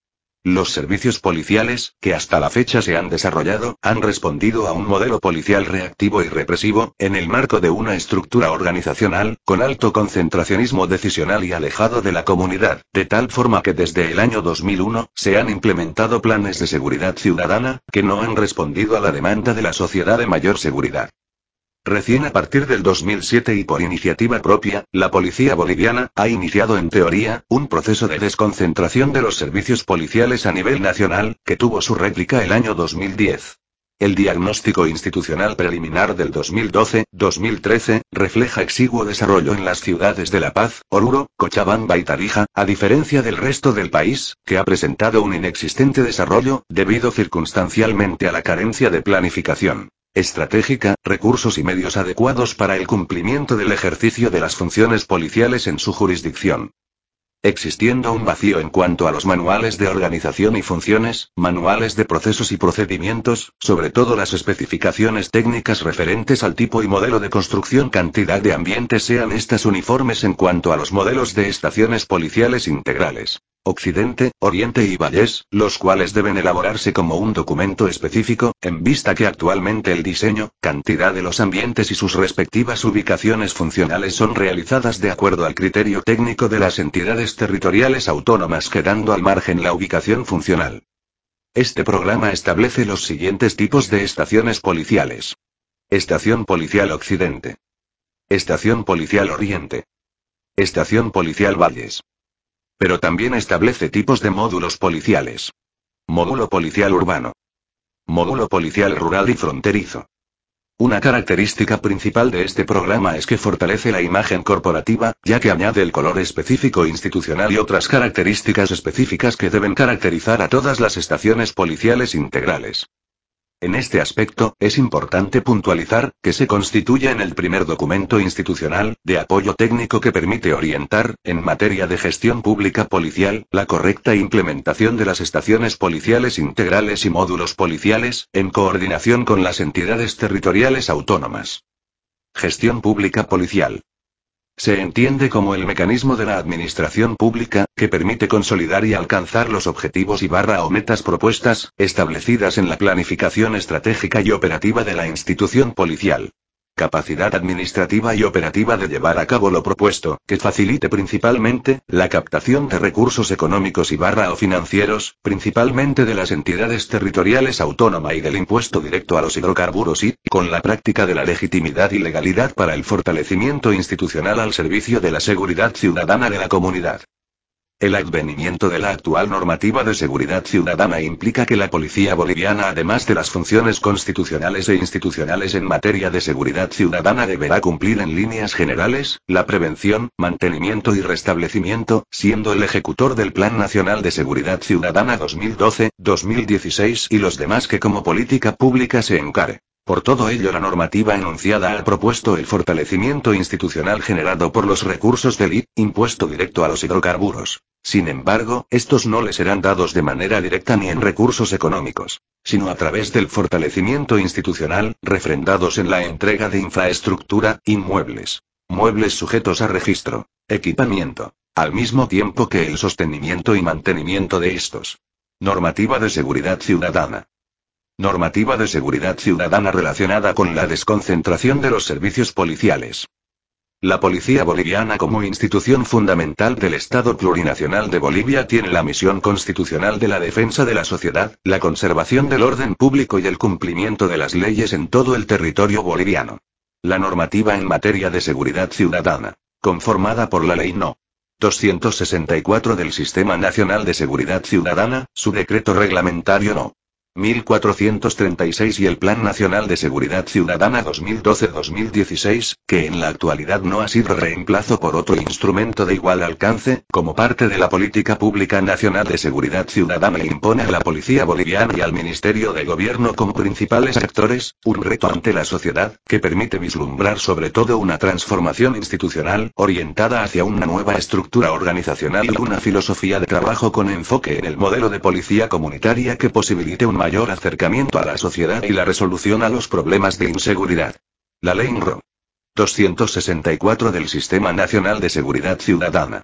Los servicios policiales, que hasta la fecha se han desarrollado, han respondido a un modelo policial reactivo y represivo, en el marco de una estructura organizacional, con alto concentracionismo decisional y alejado de la comunidad, de tal forma que desde el año dos mil uno, se han implementado planes de seguridad ciudadana, que no han respondido a la demanda de la sociedad de mayor seguridad. Recién a partir del dos mil siete y por iniciativa propia, la policía boliviana ha iniciado en teoría un proceso de desconcentración de los servicios policiales a nivel nacional, que tuvo su réplica el año dos mil diez. El diagnóstico institucional preliminar del dos mil doce dos mil trece refleja exiguo desarrollo en las ciudades de La Paz, Oruro, Cochabamba y Tarija, a diferencia del resto del país, que ha presentado un inexistente desarrollo, debido circunstancialmente a la carencia de planificación estratégica, recursos y medios adecuados para el cumplimiento del ejercicio de las funciones policiales en su jurisdicción. Existiendo un vacío en cuanto a los manuales de organización y funciones, manuales de procesos y procedimientos, sobre todo las especificaciones técnicas referentes al tipo y modelo de construcción, cantidad de ambientes, sean estas uniformes en cuanto a los modelos de estaciones policiales integrales. Occidente, Oriente y Valles, los cuales deben elaborarse como un documento específico, en vista que actualmente el diseño, cantidad de los ambientes y sus respectivas ubicaciones funcionales son realizadas de acuerdo al criterio técnico de las entidades territoriales autónomas, quedando al margen la ubicación funcional. Este programa establece los siguientes tipos de estaciones policiales. Estación Policial Occidente. Estación Policial Oriente. Estación Policial Valles. Pero también establece tipos de módulos policiales. Módulo policial urbano. Módulo policial rural y fronterizo. Una característica principal de este programa es que fortalece la imagen corporativa, ya que añade el color específico institucional y otras características específicas que deben caracterizar a todas las estaciones policiales integrales. En este aspecto, es importante puntualizar, que se constituye en el primer documento institucional, de apoyo técnico que permite orientar, en materia de gestión pública policial, la correcta implementación de las estaciones policiales integrales y módulos policiales, en coordinación con las entidades territoriales autónomas. Gestión pública policial. Se entiende como el mecanismo de la administración pública, que permite consolidar y alcanzar los objetivos y barra o metas propuestas, establecidas en la planificación estratégica y operativa de la institución policial. Capacidad administrativa y operativa de llevar a cabo lo propuesto, que facilite principalmente, la captación de recursos económicos y barra o financieros, principalmente de las entidades territoriales autónomas y del impuesto directo a los hidrocarburos y, con la práctica de la legitimidad y legalidad para el fortalecimiento institucional al servicio de la seguridad ciudadana de la comunidad. El advenimiento de la actual normativa de seguridad ciudadana implica que la policía boliviana, además de las funciones constitucionales e institucionales en materia de seguridad ciudadana, deberá cumplir en líneas generales, la prevención, mantenimiento y restablecimiento, siendo el ejecutor del Plan Nacional de Seguridad Ciudadana dos mil doce a dos mil dieciséis y los demás que como política pública se encare. Por todo ello, la normativa enunciada ha propuesto el fortalecimiento institucional generado por los recursos del I V, impuesto directo a los hidrocarburos. Sin embargo, estos no le serán dados de manera directa ni en recursos económicos, sino a través del fortalecimiento institucional, refrendados en la entrega de infraestructura, inmuebles, muebles sujetos a registro, equipamiento, al mismo tiempo que el sostenimiento y mantenimiento de estos. Normativa de seguridad ciudadana. Normativa de seguridad ciudadana relacionada con la desconcentración de los servicios policiales. La Policía Boliviana, como institución fundamental del Estado Plurinacional de Bolivia, tiene la misión constitucional de la defensa de la sociedad, la conservación del orden público y el cumplimiento de las leyes en todo el territorio boliviano. La normativa en materia de seguridad ciudadana, conformada por la Ley No. doscientos sesenta y cuatro del Sistema Nacional de Seguridad Ciudadana, su decreto reglamentario No. mil cuatrocientos treinta y seis y el Plan Nacional de Seguridad Ciudadana dos mil doce a dos mil dieciséis, que en la actualidad no ha sido reemplazo por otro instrumento de igual alcance, como parte de la Política Pública Nacional de Seguridad Ciudadana, e impone a la Policía Boliviana y al Ministerio de Gobierno como principales actores, un reto ante la sociedad, que permite vislumbrar sobre todo una transformación institucional, orientada hacia una nueva estructura organizacional y una filosofía de trabajo con enfoque en el modelo de policía comunitaria que posibilite un mayor acercamiento a la sociedad y la resolución a los problemas de inseguridad. La Ley N R O. doscientos sesenta y cuatro del Sistema Nacional de Seguridad Ciudadana.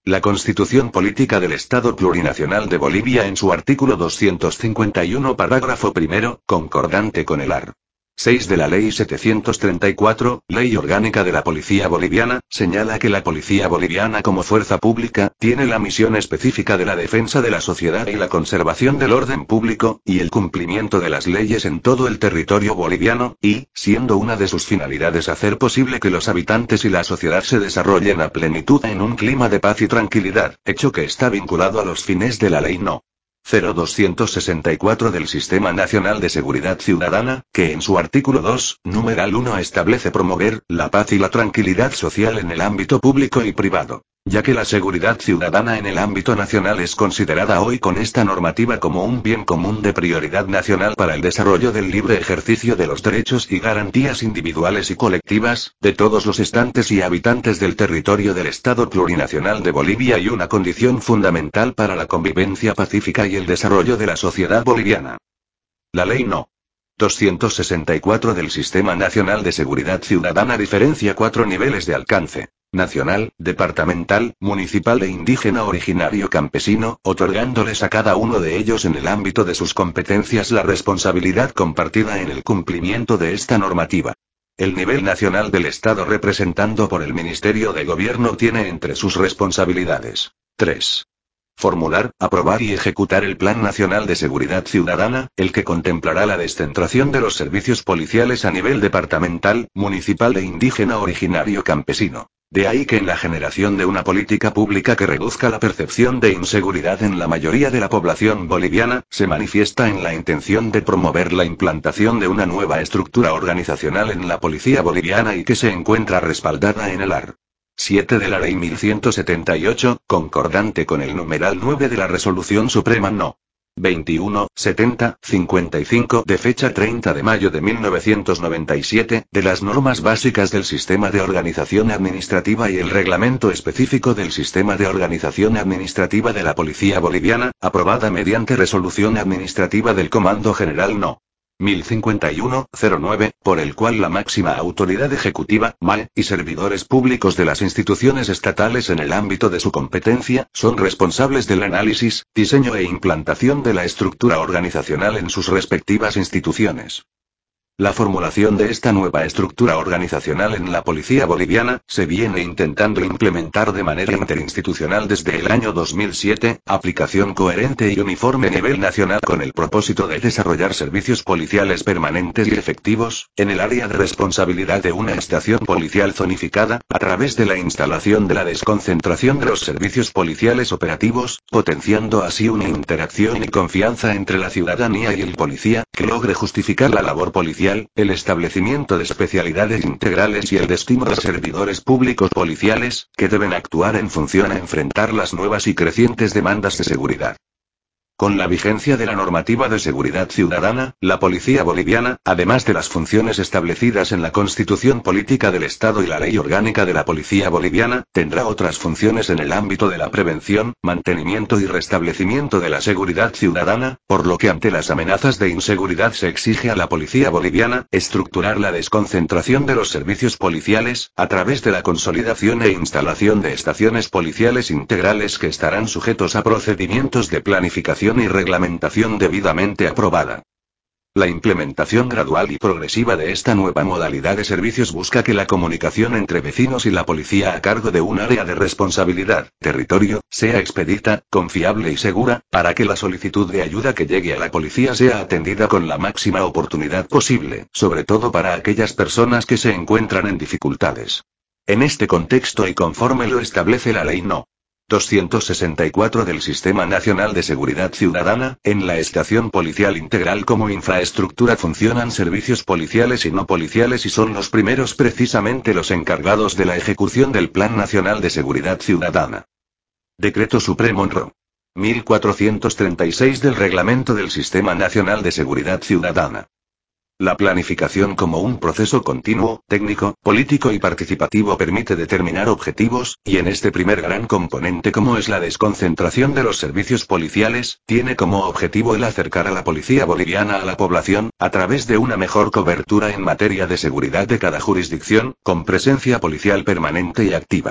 La Constitución Política del Estado Plurinacional de Bolivia en su artículo doscientos cincuenta y uno parágrafo primero, concordante con el art. seis de la Ley setecientos treinta y cuatro, Ley Orgánica de la Policía Boliviana, señala que la Policía Boliviana como fuerza pública, tiene la misión específica de la defensa de la sociedad y la conservación del orden público, y el cumplimiento de las leyes en todo el territorio boliviano, y, siendo una de sus finalidades hacer posible que los habitantes y la sociedad se desarrollen a plenitud en un clima de paz y tranquilidad, hecho que está vinculado a los fines de la Ley No. cero doscientos sesenta y cuatro del Sistema Nacional de Seguridad Ciudadana, que en su artículo dos, numeral uno establece promover la paz y la tranquilidad social en el ámbito público y privado, ya que la seguridad ciudadana en el ámbito nacional es considerada hoy con esta normativa como un bien común de prioridad nacional para el desarrollo del libre ejercicio de los derechos y garantías individuales y colectivas, de todos los estantes y habitantes del territorio del Estado Plurinacional de Bolivia y una condición fundamental para la convivencia pacífica y el desarrollo de la sociedad boliviana. La Ley No. doscientos sesenta y cuatro del Sistema Nacional de Seguridad Ciudadana diferencia cuatro niveles de alcance: nacional, departamental, municipal e indígena originario campesino, otorgándoles a cada uno de ellos en el ámbito de sus competencias la responsabilidad compartida en el cumplimiento de esta normativa. El nivel nacional del Estado representando por el Ministerio de Gobierno tiene entre sus responsabilidades: tres. Formular, aprobar y ejecutar el Plan Nacional de Seguridad Ciudadana, el que contemplará la descentración de los servicios policiales a nivel departamental, municipal e indígena originario campesino. De ahí que en la generación de una política pública que reduzca la percepción de inseguridad en la mayoría de la población boliviana, se manifiesta en la intención de promover la implantación de una nueva estructura organizacional en la policía boliviana y que se encuentra respaldada en el art. siete de la Ley mil ciento setenta y ocho, concordante con el numeral nueve de la Resolución Suprema No. veintiuno, setenta, cincuenta y cinco de fecha treinta de mayo de mil novecientos noventa y siete, de las normas básicas del Sistema de Organización Administrativa y el Reglamento Específico del Sistema de Organización Administrativa de la Policía Boliviana, aprobada mediante Resolución Administrativa del Comando General No. mil cincuenta y uno, cero nueve, por el cual la máxima autoridad ejecutiva, M A E, y servidores públicos de las instituciones estatales en el ámbito de su competencia, son responsables del análisis, diseño e implantación de la estructura organizacional en sus respectivas instituciones. La formulación de esta nueva estructura organizacional en la policía boliviana, se viene intentando implementar de manera interinstitucional desde el año dos mil siete, aplicación coherente y uniforme a nivel nacional con el propósito de desarrollar servicios policiales permanentes y efectivos, en el área de responsabilidad de una estación policial zonificada, a través de la instalación de la desconcentración de los servicios policiales operativos, potenciando así una interacción y confianza entre la ciudadanía y el policía, que logre justificar la labor policial, el establecimiento de especialidades integrales y el destino de servidores públicos policiales, que deben actuar en función a enfrentar las nuevas y crecientes demandas de seguridad. Con la vigencia de la normativa de seguridad ciudadana, la policía boliviana, además de las funciones establecidas en la Constitución Política del Estado y la Ley Orgánica de la Policía Boliviana, tendrá otras funciones en el ámbito de la prevención, mantenimiento y restablecimiento de la seguridad ciudadana, por lo que ante las amenazas de inseguridad se exige a la policía boliviana estructurar la desconcentración de los servicios policiales, a través de la consolidación e instalación de estaciones policiales integrales que estarán sujetos a procedimientos de planificación y reglamentación debidamente aprobada. La implementación gradual y progresiva de esta nueva modalidad de servicios busca que la comunicación entre vecinos y la policía a cargo de un área de responsabilidad, territorio, sea expedita, confiable y segura, para que la solicitud de ayuda que llegue a la policía sea atendida con la máxima oportunidad posible, sobre todo para aquellas personas que se encuentran en dificultades. En este contexto y conforme lo establece la Ley No. doscientos sesenta y cuatro del Sistema Nacional de Seguridad Ciudadana, en la estación policial integral como infraestructura funcionan servicios policiales y no policiales y son los primeros precisamente los encargados de la ejecución del Plan Nacional de Seguridad Ciudadana. Decreto Supremo N.R. mil cuatrocientos treinta y seis del Reglamento del Sistema Nacional de Seguridad Ciudadana. La planificación como un proceso continuo, técnico, político y participativo permite determinar objetivos, y en este primer gran componente como es la desconcentración de los servicios policiales, tiene como objetivo el acercar a la policía boliviana a la población, a través de una mejor cobertura en materia de seguridad de cada jurisdicción, con presencia policial permanente y activa.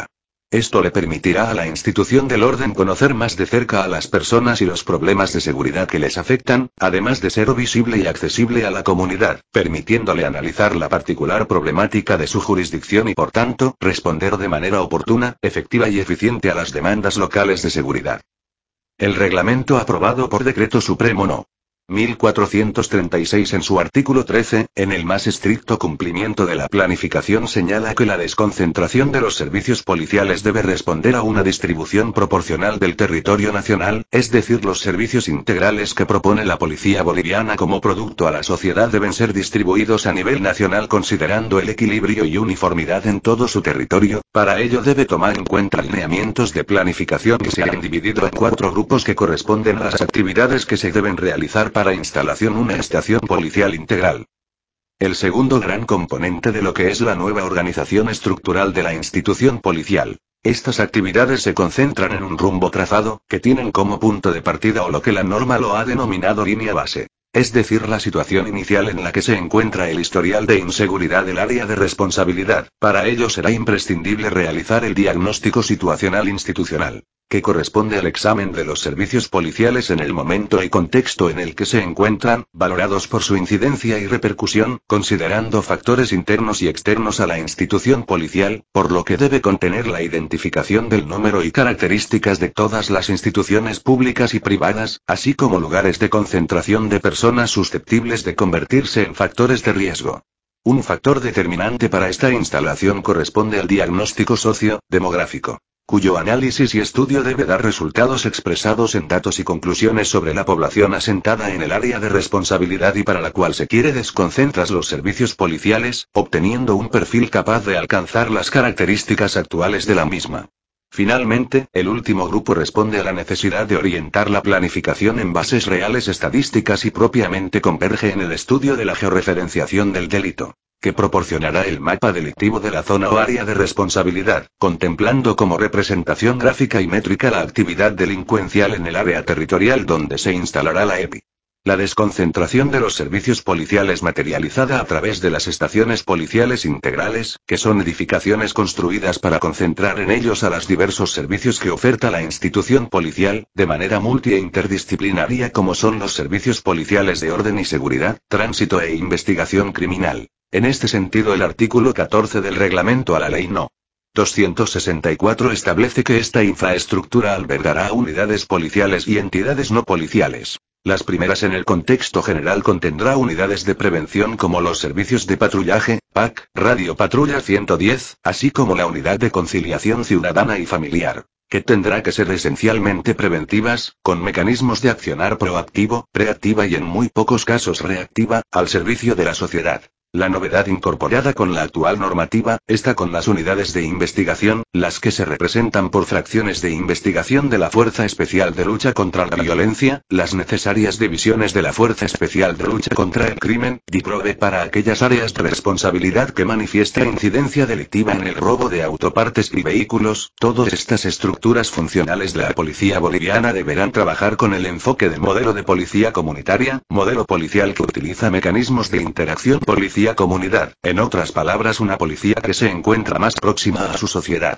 Esto le permitirá a la institución del orden conocer más de cerca a las personas y los problemas de seguridad que les afectan, además de ser visible y accesible a la comunidad, permitiéndole analizar la particular problemática de su jurisdicción y por tanto, responder de manera oportuna, efectiva y eficiente a las demandas locales de seguridad. El reglamento aprobado por Decreto Supremo No. mil cuatrocientos treinta y seis en su artículo trece, en el más estricto cumplimiento de la planificación señala que la desconcentración de los servicios policiales debe responder a una distribución proporcional del territorio nacional, es decir, los servicios integrales que propone la policía boliviana como producto a la sociedad deben ser distribuidos a nivel nacional considerando el equilibrio y uniformidad en todo su territorio. Para ello debe tomar en cuenta lineamientos de planificación que se han dividido en cuatro grupos que corresponden a las actividades que se deben realizar para instalación una estación policial integral. El segundo gran componente de lo que es la nueva organización estructural de la institución policial. Estas actividades se concentran en un rumbo trazado, que tienen como punto de partida o lo que la norma lo ha denominado línea base. Es decir, la situación inicial en la que se encuentra el historial de inseguridad del área de responsabilidad. Para ello será imprescindible realizar el diagnóstico situacional institucional, que corresponde al examen de los servicios policiales en el momento y contexto en el que se encuentran, valorados por su incidencia y repercusión, considerando factores internos y externos a la institución policial, por lo que debe contener la identificación del número y características de todas las instituciones públicas y privadas, así como lugares de concentración de personas susceptibles de convertirse en factores de riesgo. Un factor determinante para esta instalación corresponde al diagnóstico socio-demográfico, cuyo análisis y estudio debe dar resultados expresados en datos y conclusiones sobre la población asentada en el área de responsabilidad y para la cual se quiere desconcentrar los servicios policiales, obteniendo un perfil capaz de alcanzar las características actuales de la misma. Finalmente, el último grupo responde a la necesidad de orientar la planificación en bases reales estadísticas y propiamente converge en el estudio de la georreferenciación del delito, que proporcionará el mapa delictivo de la zona o área de responsabilidad, contemplando como representación gráfica y métrica la actividad delincuencial en el área territorial donde se instalará la E P I. La desconcentración de los servicios policiales materializada a través de las estaciones policiales integrales, que son edificaciones construidas para concentrar en ellos a los diversos servicios que oferta la institución policial, de manera multi e interdisciplinaria como son los servicios policiales de orden y seguridad, tránsito e investigación criminal. En este sentido, el artículo catorce del reglamento a la ley No. doscientos sesenta y cuatro establece que esta infraestructura albergará unidades policiales y entidades no policiales. Las primeras en el contexto general contendrá unidades de prevención como los servicios de patrullaje, P A C, Radio Patrulla ciento diez, así como la unidad de conciliación ciudadana y familiar, que tendrá que ser esencialmente preventivas, con mecanismos de accionar proactivo, preactiva y en muy pocos casos reactiva, al servicio de la sociedad. La novedad incorporada con la actual normativa, está con las unidades de investigación, las que se representan por fracciones de investigación de la Fuerza Especial de Lucha contra la Violencia, las necesarias divisiones de la Fuerza Especial de Lucha contra el Crimen, DIPROVE para aquellas áreas de responsabilidad que manifiesta incidencia delictiva en el robo de autopartes y vehículos. Todas estas estructuras funcionales de la policía boliviana deberán trabajar con el enfoque de modelo de policía comunitaria, modelo policial que utiliza mecanismos de interacción policial comunidad, en otras palabras una policía que se encuentra más próxima a su sociedad.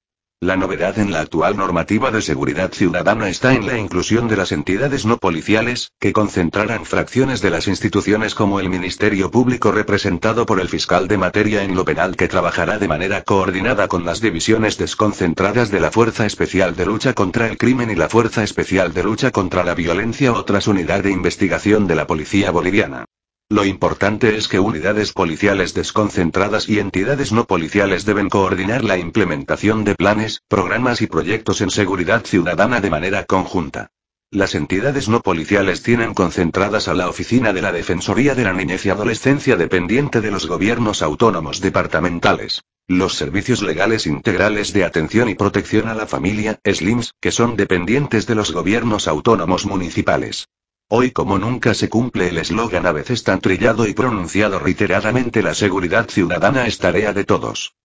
La novedad en la actual normativa de seguridad ciudadana está en la inclusión de las entidades no policiales, que concentrarán fracciones de las instituciones como el Ministerio Público representado por el fiscal de materia en lo penal que trabajará de manera coordinada con las divisiones desconcentradas de la Fuerza Especial de Lucha contra el Crimen y la Fuerza Especial de Lucha contra la Violencia, otras unidades de investigación de la policía boliviana. Lo importante es que unidades policiales desconcentradas y entidades no policiales deben coordinar la implementación de planes, programas y proyectos en seguridad ciudadana de manera conjunta. Las entidades no policiales tienen concentradas a la Oficina de la Defensoría de la Niñez y Adolescencia dependiente de los gobiernos autónomos departamentales, los servicios legales integrales de atención y protección a la familia, S L I M S, que son dependientes de los gobiernos autónomos municipales. Hoy como nunca se cumple el eslogan a veces tan trillado y pronunciado reiteradamente: la seguridad ciudadana es tarea de todos.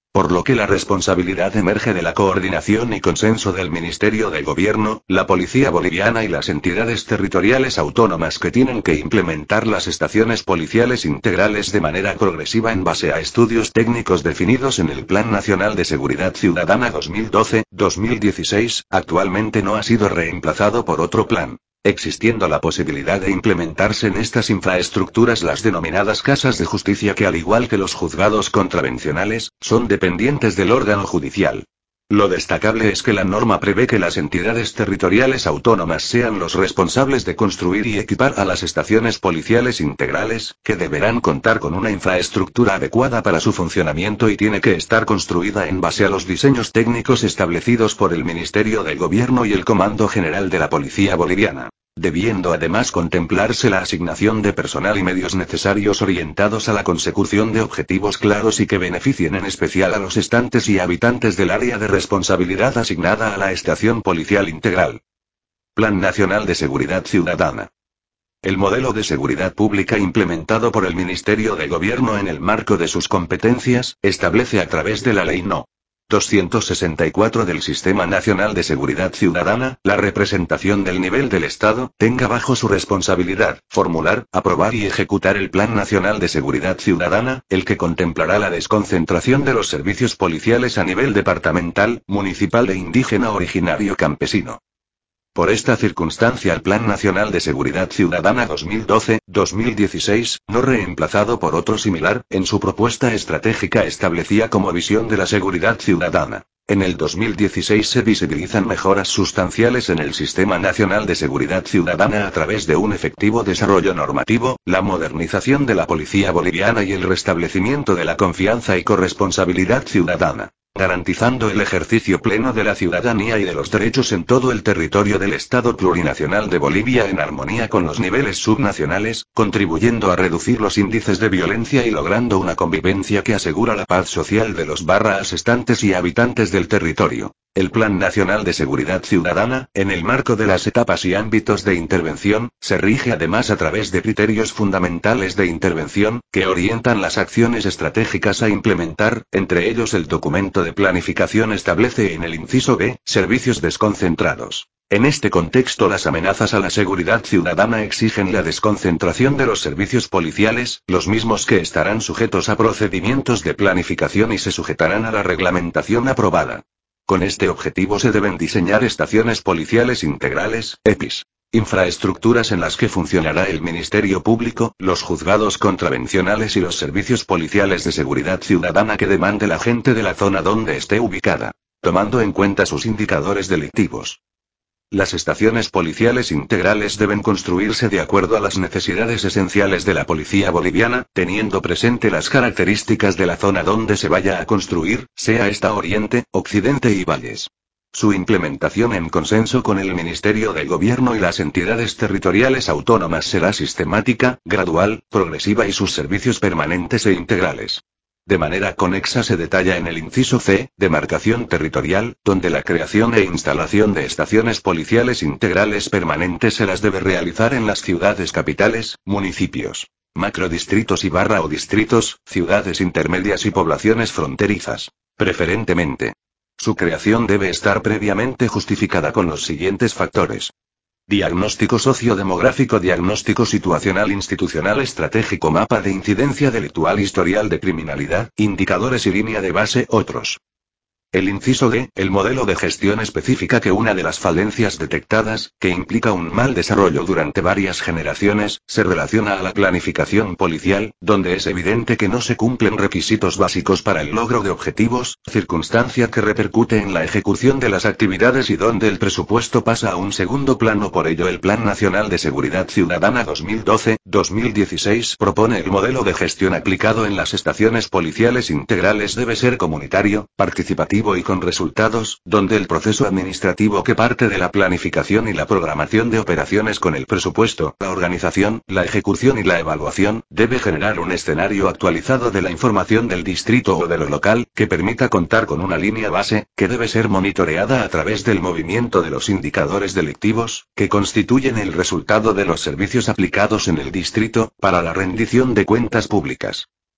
Por lo que la responsabilidad emerge de la coordinación y consenso del Ministerio de Gobierno, la Policía Boliviana y las entidades territoriales autónomas que tienen que implementar las estaciones policiales integrales de manera progresiva en base a estudios técnicos definidos en el Plan Nacional de Seguridad Ciudadana dos mil doce a dos mil dieciséis, actualmente no ha sido reemplazado por otro plan, existiendo la posibilidad de implementarse en estas infraestructuras las denominadas casas de justicia que al igual que los juzgados contravencionales, son dependientes del órgano judicial. Lo destacable es que la norma prevé que las entidades territoriales autónomas sean los responsables de construir y equipar a las estaciones policiales integrales, que deberán contar con una infraestructura adecuada para su funcionamiento y tiene que estar construida en base a los diseños técnicos establecidos por el Ministerio de Gobierno y el Comando General de la Policía Boliviana, debiendo además contemplarse la asignación de personal y medios necesarios orientados a la consecución de objetivos claros y que beneficien en especial a los estantes y habitantes del área de responsabilidad asignada a la estación policial integral. Plan Nacional de Seguridad Ciudadana. El modelo de seguridad pública implementado por el Ministerio de Gobierno en el marco de sus competencias, establece a través de la Ley No. doscientos sesenta y cuatro del Sistema Nacional de Seguridad Ciudadana, la representación del nivel del Estado, tenga bajo su responsabilidad, formular, aprobar y ejecutar el Plan Nacional de Seguridad Ciudadana, el que contemplará la desconcentración de los servicios policiales a nivel departamental, municipal e indígena originario campesino. Por esta circunstancia el Plan Nacional de Seguridad Ciudadana dos mil doce a dos mil dieciséis, no reemplazado por otro similar, en su propuesta estratégica establecía como visión de la seguridad ciudadana. En el dos mil dieciséis se visibilizan mejoras sustanciales en el Sistema Nacional de Seguridad Ciudadana a través de un efectivo desarrollo normativo, la modernización de la policía boliviana y el restablecimiento de la confianza y corresponsabilidad ciudadana, garantizando el ejercicio pleno de la ciudadanía y de los derechos en todo el territorio del Estado plurinacional de Bolivia en armonía con los niveles subnacionales, contribuyendo a reducir los índices de violencia y logrando una convivencia que asegura la paz social de los barra asestantes y habitantes del territorio. El Plan Nacional de Seguridad Ciudadana, en el marco de las etapas y ámbitos de intervención, se rige además a través de criterios fundamentales de intervención, que orientan las acciones estratégicas a implementar, entre ellos el documento de planificación establece en el inciso B, servicios desconcentrados. En este contexto las amenazas a la seguridad ciudadana exigen la desconcentración de los servicios policiales, los mismos que estarán sujetos a procedimientos de planificación y se sujetarán a la reglamentación aprobada. Con este objetivo se deben diseñar estaciones policiales integrales, E P I S. Infraestructuras en las que funcionará el Ministerio Público, los juzgados contravencionales y los servicios policiales de seguridad ciudadana que demande la gente de la zona donde esté ubicada, tomando en cuenta sus indicadores delictivos. Las estaciones policiales integrales deben construirse de acuerdo a las necesidades esenciales de la policía boliviana, teniendo presente las características de la zona donde se vaya a construir, sea esta Oriente, Occidente y Valles. Su implementación en consenso con el Ministerio de Gobierno y las entidades territoriales autónomas será sistemática, gradual, progresiva y sus servicios permanentes e integrales. De manera conexa se detalla en el inciso C, demarcación territorial, donde la creación e instalación de estaciones policiales integrales permanentes se las debe realizar en las ciudades capitales, municipios, macrodistritos y barra o distritos, ciudades intermedias y poblaciones fronterizas, preferentemente. Su creación debe estar previamente justificada con los siguientes factores. Diagnóstico sociodemográfico, diagnóstico situacional institucional estratégico, mapa de incidencia delictual, historial de criminalidad, indicadores y línea de base, otros. El inciso D, el modelo de gestión especifica que una de las falencias detectadas, que implica un mal desarrollo durante varias generaciones, se relaciona a la planificación policial, donde es evidente que no se cumplen requisitos básicos para el logro de objetivos, circunstancia que repercute en la ejecución de las actividades y donde el presupuesto pasa a un segundo plano. Por ello el Plan Nacional de Seguridad Ciudadana dos mil doce a dos mil dieciséis propone el modelo de gestión aplicado en las estaciones policiales integrales debe ser comunitario, participativo y con resultados, donde el proceso administrativo que parte de la planificación y la programación de operaciones con el presupuesto, la organización, la ejecución y la evaluación, debe generar un escenario actualizado de la información del distrito o de lo local, que permita contar con una línea base, que debe ser monitoreada a través del movimiento de los indicadores delictivos, que constituyen el resultado de los servicios aplicados en el distrito, para la rendición de cuentas públicas.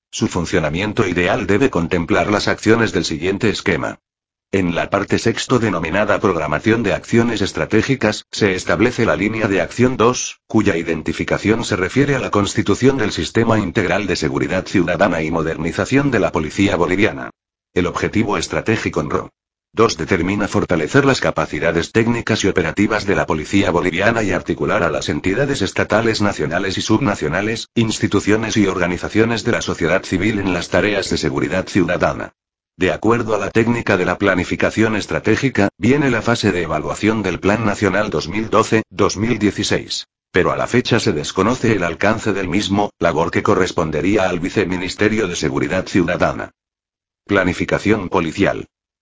Su funcionamiento ideal debe contemplar las acciones del siguiente esquema. En la parte sexto denominada Programación de Acciones Estratégicas, se establece la línea de acción dos, cuya identificación se refiere a la constitución del Sistema Integral de Seguridad Ciudadana y modernización de la Policía Boliviana. El objetivo estratégico en R O dos determina fortalecer las capacidades técnicas y operativas de la Policía Boliviana y articular a las entidades estatales, nacionales y subnacionales, instituciones y organizaciones de la sociedad civil en las tareas de seguridad ciudadana. De acuerdo a la técnica de la planificación estratégica, viene la fase de evaluación del Plan Nacional dos mil doce a dos mil dieciséis. Pero a la fecha se desconoce el alcance del mismo, labor que correspondería al Viceministerio de Seguridad Ciudadana. Planificación policial.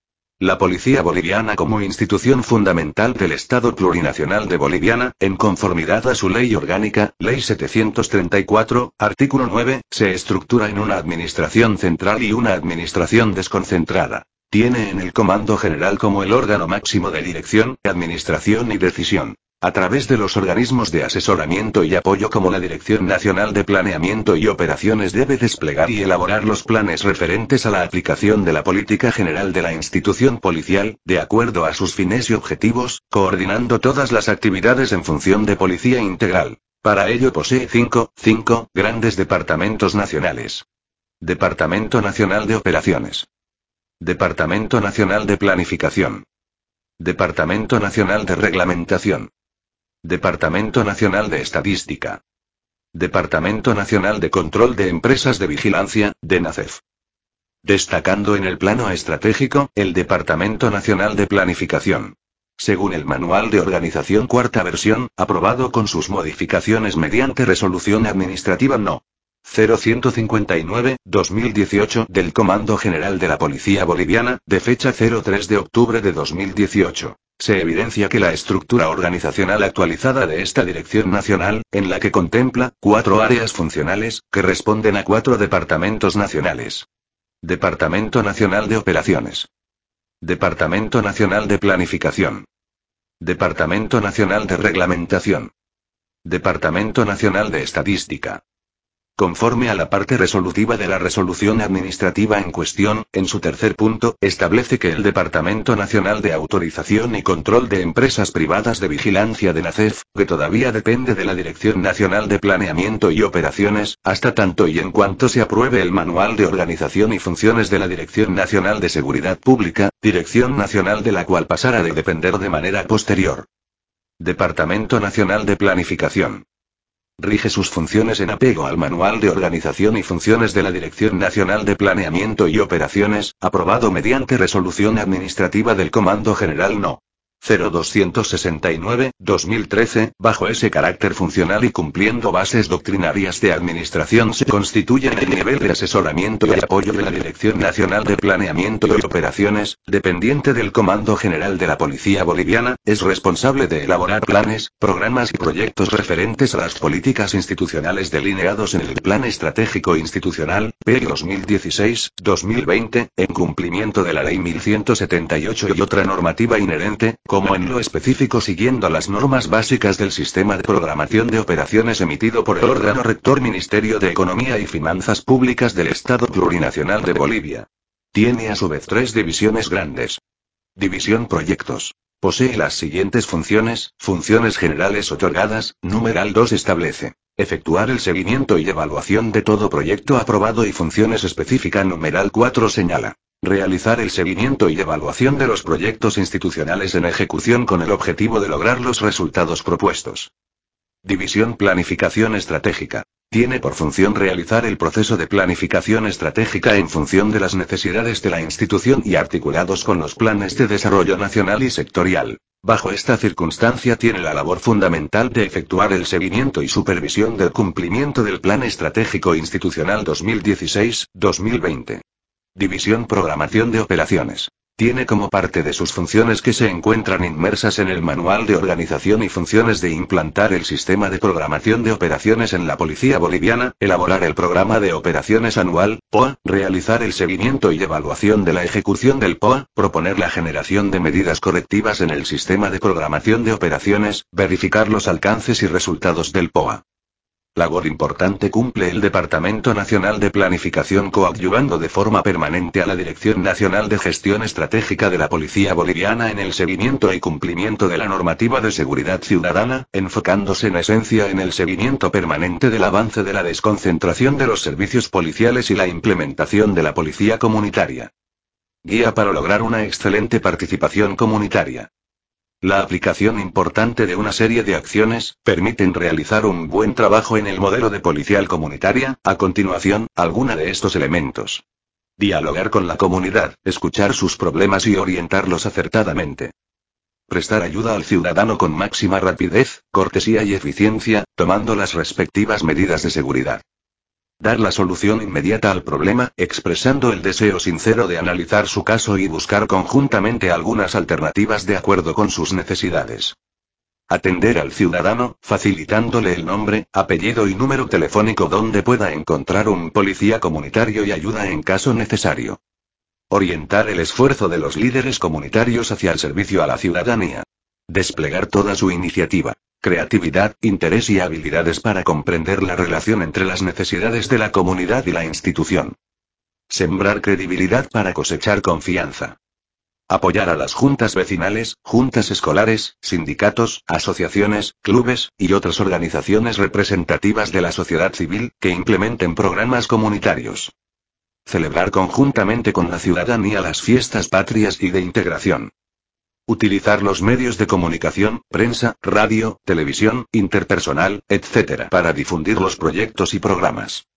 La Policía Boliviana como institución fundamental del Estado Plurinacional de Boliviana, en conformidad a su ley orgánica, Ley setecientos treinta y cuatro, artículo nueve, se estructura en una administración central y una administración desconcentrada. Tiene en el Comando General como el órgano máximo de dirección, administración y decisión. A través de los organismos de asesoramiento y apoyo como la Dirección Nacional de Planeamiento y Operaciones debe desplegar y elaborar los planes referentes a la aplicación de la política general de la institución policial, de acuerdo a sus fines y objetivos, coordinando todas las actividades en función de policía integral. Para ello posee cinco, cinco, grandes departamentos nacionales. Departamento Nacional de Operaciones. Departamento Nacional de Planificación. Departamento Nacional de Reglamentación. Departamento Nacional de Estadística. Departamento Nacional de Control de Empresas de Vigilancia, DENACEF. Destacando en el plano estratégico, el Departamento Nacional de Planificación. Según el Manual de Organización cuarta versión, aprobado con sus modificaciones mediante Resolución Administrativa No. cero ciento cincuenta y nueve, dos mil dieciocho del Comando General de la Policía Boliviana, de fecha cero tres de octubre de dos mil dieciocho. Se evidencia que la estructura organizacional actualizada de esta Dirección Nacional, en la que contempla cuatro áreas funcionales, que responden a cuatro departamentos nacionales. Departamento Nacional de Operaciones. Departamento Nacional de Planificación. Departamento Nacional de Reglamentación. Departamento Nacional de Estadística. Conforme a la parte resolutiva de la resolución administrativa en cuestión, en su tercer punto, establece que el Departamento Nacional de Autorización y Control de Empresas Privadas de Vigilancia DENACEF, que todavía depende de la Dirección Nacional de Planeamiento y Operaciones, hasta tanto y en cuanto se apruebe el Manual de Organización y Funciones de la Dirección Nacional de Seguridad Pública, Dirección Nacional de la cual pasará de depender de manera posterior. Departamento Nacional de Planificación. Rige sus funciones en apego al Manual de Organización y Funciones de la Dirección Nacional de Planeamiento y Operaciones, aprobado mediante Resolución Administrativa del Comando General No. cero doscientos sesenta y nueve, dos mil trece, bajo ese carácter funcional y cumpliendo bases doctrinarias de administración se constituye en el nivel de asesoramiento y apoyo de la Dirección Nacional de Planeamiento y Operaciones, dependiente del Comando General de la Policía Boliviana, es responsable de elaborar planes, programas y proyectos referentes a las políticas institucionales delineados en el Plan Estratégico Institucional, P dos mil dieciséis a dos mil veinte, en cumplimiento de la Ley mil ciento setenta y ocho y otra normativa inherente, como en lo específico siguiendo las normas básicas del Sistema de Programación de Operaciones emitido por el órgano rector Ministerio de Economía y Finanzas Públicas del Estado Plurinacional de Bolivia. Tiene a su vez tres divisiones grandes. División Proyectos. Posee las siguientes funciones: funciones generales otorgadas, numeral dos establece. Efectuar el seguimiento y evaluación de todo proyecto aprobado y funciones específica numeral cuatro señala. Realizar el seguimiento y evaluación de los proyectos institucionales en ejecución con el objetivo de lograr los resultados propuestos. División Planificación Estratégica. Tiene por función realizar el proceso de planificación estratégica en función de las necesidades de la institución y articulados con los planes de desarrollo nacional y sectorial. Bajo esta circunstancia tiene la labor fundamental de efectuar el seguimiento y supervisión del cumplimiento del Plan Estratégico Institucional dos mil dieciséis a dos mil veinte. División Programación de Operaciones. Tiene como parte de sus funciones que se encuentran inmersas en el Manual de Organización y Funciones de implantar el Sistema de Programación de Operaciones en la Policía Boliviana, elaborar el Programa de Operaciones Anual, P O A, realizar el seguimiento y evaluación de la ejecución del P O A, proponer la generación de medidas correctivas en el Sistema de Programación de Operaciones, verificar los alcances y resultados del P O A. Labor importante cumple el Departamento Nacional de Planificación coadyuvando de forma permanente a la Dirección Nacional de Gestión Estratégica de la Policía Boliviana en el seguimiento y cumplimiento de la normativa de seguridad ciudadana, enfocándose en esencia en el seguimiento permanente del avance de la desconcentración de los servicios policiales y la implementación de la policía comunitaria. Guía para lograr una excelente participación comunitaria. La aplicación importante de una serie de acciones, permiten realizar un buen trabajo en el modelo de policial comunitaria. A continuación, alguna de estos elementos. Dialogar con la comunidad, escuchar sus problemas y orientarlos acertadamente. Prestar ayuda al ciudadano con máxima rapidez, cortesía y eficiencia, tomando las respectivas medidas de seguridad. Dar la solución inmediata al problema, expresando el deseo sincero de analizar su caso y buscar conjuntamente algunas alternativas de acuerdo con sus necesidades. Atender al ciudadano, facilitándole el nombre, apellido y número telefónico donde pueda encontrar un policía comunitario y ayuda en caso necesario. Orientar el esfuerzo de los líderes comunitarios hacia el servicio a la ciudadanía. Desplegar toda su iniciativa, creatividad, interés y habilidades para comprender la relación entre las necesidades de la comunidad y la institución. Sembrar credibilidad para cosechar confianza. Apoyar a las juntas vecinales, juntas escolares, sindicatos, asociaciones, clubes, y otras organizaciones representativas de la sociedad civil, que implementen programas comunitarios. Celebrar conjuntamente con la ciudadanía las fiestas patrias y de integración. Utilizar los medios de comunicación, prensa, radio, televisión, interpersonal, etcétera, para difundir los proyectos y programas.